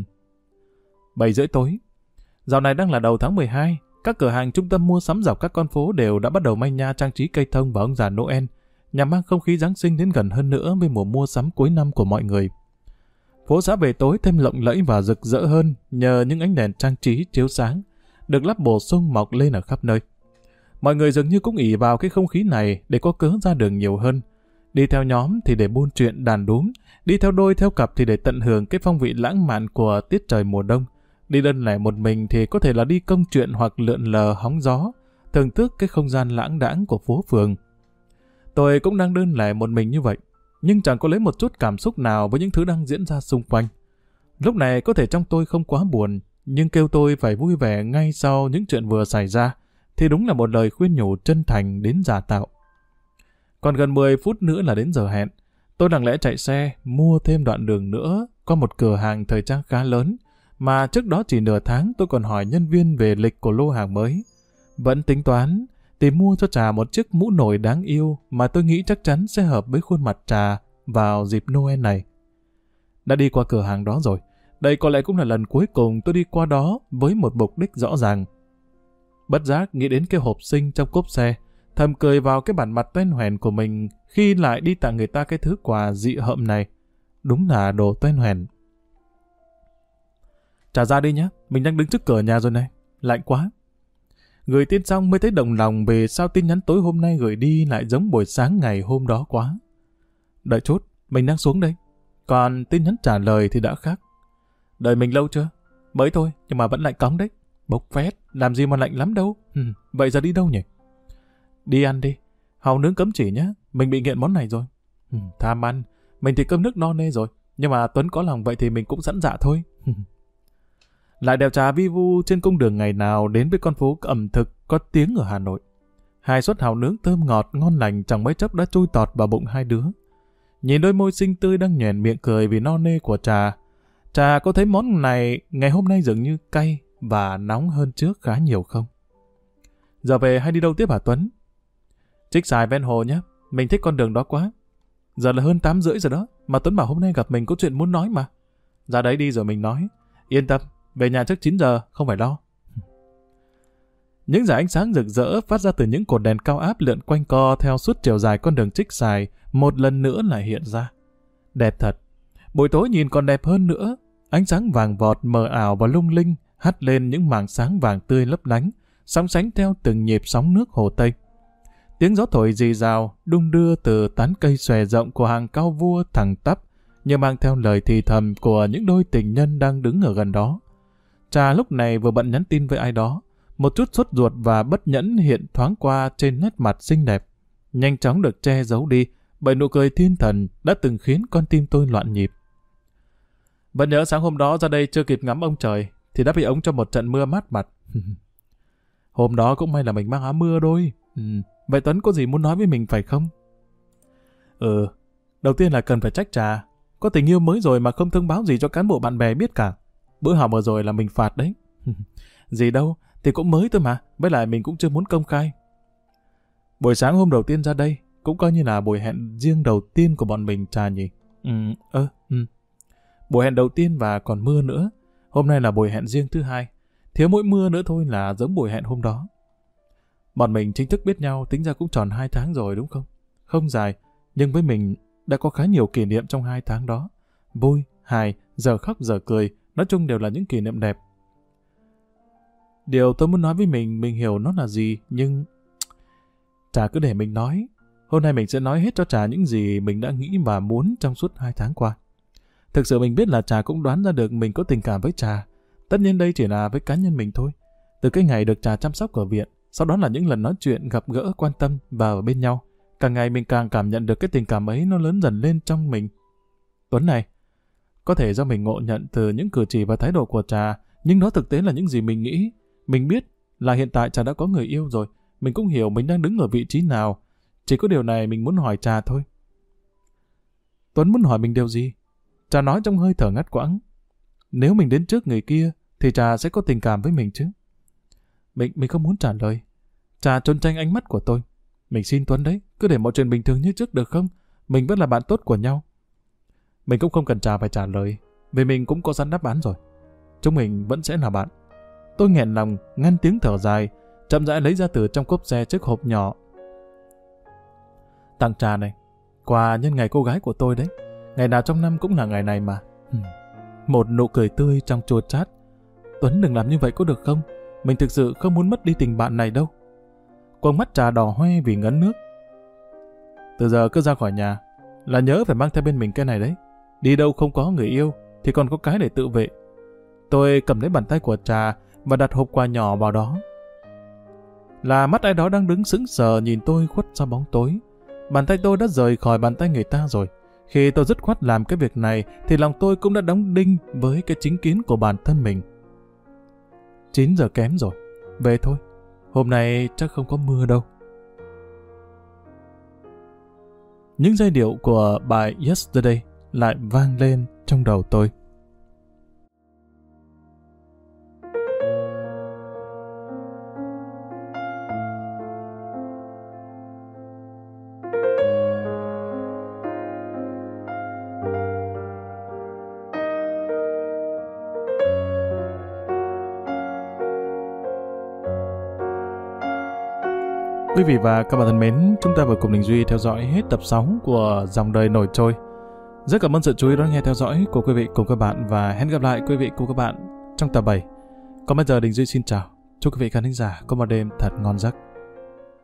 7 rưỡi tối. Dạo này đang là đầu tháng 12. Các cửa hàng trung tâm mua sắm dọc các con phố đều đã bắt đầu may nha trang trí cây thông và ông già Noel, nhằm mang không khí Giáng sinh đến gần hơn nữa với mùa mua sắm cuối năm của mọi người. Phố xã về tối thêm lộng lẫy và rực rỡ hơn nhờ những ánh đèn trang trí chiếu sáng, được lắp bổ sung mọc lên ở khắp nơi. Mọi người dường như cũng ỷ vào cái không khí này để có cớ ra đường nhiều hơn. Đi theo nhóm thì để buôn chuyện đàn đúm, đi theo đôi theo cặp thì để tận hưởng cái phong vị lãng mạn của tiết trời mùa đông. Đi đơn lẻ một mình thì có thể là đi công chuyện hoặc lượn lờ hóng gió, thưởng thức cái không gian lãng đãng của phố phường. Tôi cũng đang đơn lẻ một mình như vậy, nhưng chẳng có lấy một chút cảm xúc nào với những thứ đang diễn ra xung quanh. Lúc này có thể trong tôi không quá buồn, nhưng kêu tôi phải vui vẻ ngay sau những chuyện vừa xảy ra, thì đúng là một lời khuyên nhủ chân thành đến giả tạo. Còn gần 10 phút nữa là đến giờ hẹn. Tôi lặng lẽ chạy xe, mua thêm đoạn đường nữa, có một cửa hàng thời trang khá lớn, mà trước đó chỉ nửa tháng tôi còn hỏi nhân viên về lịch của lô hàng mới. Vẫn tính toán, tìm mua cho Trà một chiếc mũ nổi đáng yêu mà tôi nghĩ chắc chắn sẽ hợp với khuôn mặt Trà vào dịp Noel này. Đã đi qua cửa hàng đó rồi, đây có lẽ cũng là lần cuối cùng tôi đi qua đó với một mục đích rõ ràng. Bất giác nghĩ đến cái hộp sinh trong cốp xe, thầm cười vào cái bản mặt toen hoẻn của mình khi lại đi tặng người ta cái thứ quà dị hợm này. Đúng là đồ toen hoẻn. Trả ra đi nhé, mình đang đứng trước cửa nhà rồi này, lạnh quá. Gửi tin xong mới thấy động lòng về sao tin nhắn tối hôm nay gửi đi lại giống buổi sáng ngày hôm đó quá. Đợi chút, mình đang xuống đây. Còn tin nhắn trả lời thì đã khác. Đợi mình lâu chưa? Mới thôi, nhưng mà vẫn lạnh cóng đấy. Bốc phét, làm gì mà lạnh lắm đâu. Vậy giờ đi đâu nhỉ? Đi ăn đi. Hàu nướng cấm chỉ nhé, mình bị nghiện món này rồi. Tham ăn, mình thì cơm nước no nê rồi. Nhưng mà Tuấn có lòng vậy thì mình cũng sẵn dạ thôi. Lại đèo Trà vi vu trên cung đường ngày nào đến với con phố ẩm thực có tiếng ở Hà Nội. 2 suất hàu nướng thơm ngọt ngon lành chẳng mấy chốc đã chui tọt vào bụng hai đứa. Nhìn đôi môi xinh tươi đang nhoẻn miệng cười vì no nê của Trà. Trà có thấy món này ngày hôm nay dường như cay và nóng hơn trước khá nhiều không? Giờ về hay đi đâu tiếp hả Tuấn? Trích Xài ven hồ nhé, mình thích con đường đó quá. Giờ là hơn 8 rưỡi rồi đó, mà Tuấn bảo hôm nay gặp mình có chuyện muốn nói mà. Ra đấy đi rồi mình nói. Yên tâm, về nhà trước 9 giờ, không phải lo. Những dải ánh sáng rực rỡ phát ra từ những cột đèn cao áp lượn quanh co theo suốt chiều dài con đường Trích Xài một lần nữa lại hiện ra. Đẹp thật. Buổi tối nhìn còn đẹp hơn nữa. Ánh sáng vàng vọt mờ ảo và lung linh hắt lên những mảng sáng vàng tươi lấp lánh, sóng sánh theo từng nhịp sóng nước Hồ Tây. Tiếng gió thổi rì rào đung đưa từ tán cây xòe rộng của hàng cao vua thẳng tắp, như mang theo lời thì thầm của những đôi tình nhân đang đứng ở gần đó. Trà lúc này vừa bận nhắn tin với ai đó, một chút sốt ruột và bất nhẫn hiện thoáng qua trên nét mặt xinh đẹp, nhanh chóng được che giấu đi bởi nụ cười thiên thần đã từng khiến con tim tôi loạn nhịp. Vẫn nhớ sáng hôm đó ra đây chưa kịp ngắm ông trời thì đã bị ống cho một trận mưa mát mặt. Hôm đó cũng may là mình mang áo mưa đôi. Vậy Tuấn có gì muốn nói với mình phải không? Đầu tiên là cần phải trách Trà. Có tình yêu mới rồi mà không thông báo gì cho cán bộ bạn bè biết cả. Bữa họp vừa rồi là mình phạt đấy. Gì đâu, thì cũng mới thôi mà, với lại mình cũng chưa muốn công khai. Buổi sáng hôm đầu tiên ra đây, cũng coi như là buổi hẹn riêng đầu tiên của bọn mình Trà nhỉ? Buổi hẹn đầu tiên và còn mưa nữa. Hôm nay là buổi hẹn riêng thứ 2. Thiếu mỗi mưa nữa thôi là giống buổi hẹn hôm đó. Bọn mình chính thức biết nhau tính ra cũng tròn 2 tháng rồi đúng không? Không dài, nhưng với mình đã có khá nhiều kỷ niệm trong 2 tháng đó. Vui, hài, giờ khóc giờ cười, nói chung đều là những kỷ niệm đẹp. Điều tôi muốn nói với mình hiểu nó là gì, nhưng Trà cứ để mình nói. Hôm nay mình sẽ nói hết cho Trà những gì mình đã nghĩ và muốn trong suốt 2 tháng qua. Thực sự mình biết là Trà cũng đoán ra được mình có tình cảm với Trà. Tất nhiên đây chỉ là với cá nhân mình thôi. Từ cái ngày được Trà chăm sóc ở viện, sau đó là những lần nói chuyện, gặp gỡ, quan tâm và ở bên nhau. Càng ngày mình càng cảm nhận được cái tình cảm ấy nó lớn dần lên trong mình. Tuấn này, có thể do mình ngộ nhận từ những cử chỉ và thái độ của Trà, nhưng nó thực tế là những gì mình nghĩ. Mình biết là hiện tại Trà đã có người yêu rồi. Mình cũng hiểu mình đang đứng ở vị trí nào. Chỉ có điều này mình muốn hỏi Trà thôi. Tuấn muốn hỏi mình điều gì? Trà nói trong hơi thở ngắt quãng. Nếu mình đến trước người kia, thì Trà sẽ có tình cảm với mình chứ? Mình không muốn trả lời. Trà trốn tránh ánh mắt của tôi. Mình xin Tuấn đấy, cứ để mọi chuyện bình thường như trước được không? Mình vẫn là bạn tốt của nhau. Mình cũng không cần Trà phải trả lời, vì mình cũng có sẵn đáp án rồi. Chúng mình vẫn sẽ là bạn. Tôi nghẹn lòng, ngăn tiếng thở dài, chậm rãi lấy ra từ trong cốp xe chiếc hộp nhỏ. Tặng Trà này, quà nhân ngày cô gái của tôi đấy. Ngày nào trong năm cũng là ngày này mà. Một nụ cười tươi trong chua chát. Tuấn đừng làm như vậy có được không? Mình thực sự không muốn mất đi tình bạn này đâu. Quầng mắt Trà đỏ hoe vì ngấn nước. Từ giờ cứ ra khỏi nhà là nhớ phải mang theo bên mình cái này đấy. Đi đâu không có người yêu thì còn có cái để tự vệ. Tôi cầm lấy bàn tay của Trà và đặt hộp quà nhỏ vào đó. Là mắt ai đó đang đứng sững sờ nhìn tôi khuất sau bóng tối. Bàn tay tôi đã rời khỏi bàn tay người ta rồi. Khi tôi dứt khoát làm cái việc này thì lòng tôi cũng đã đóng đinh với cái chính kiến của bản thân mình. 9 giờ kém rồi, về thôi. Hôm nay chắc không có mưa đâu. Những giai điệu của bài Yesterday lại vang lên trong đầu tôi. Quý vị và các bạn thân mến, chúng ta vừa cùng Đình Duy theo dõi hết tập 6 của Dòng đời nổi trôi. Rất cảm ơn sự chú ý đón nghe theo dõi của quý vị cùng các bạn và hẹn gặp lại quý vị cùng các bạn trong tập 7. Còn bây giờ Đình Duy xin chào. Chúc quý vị khán thính giả có một đêm thật ngon giấc.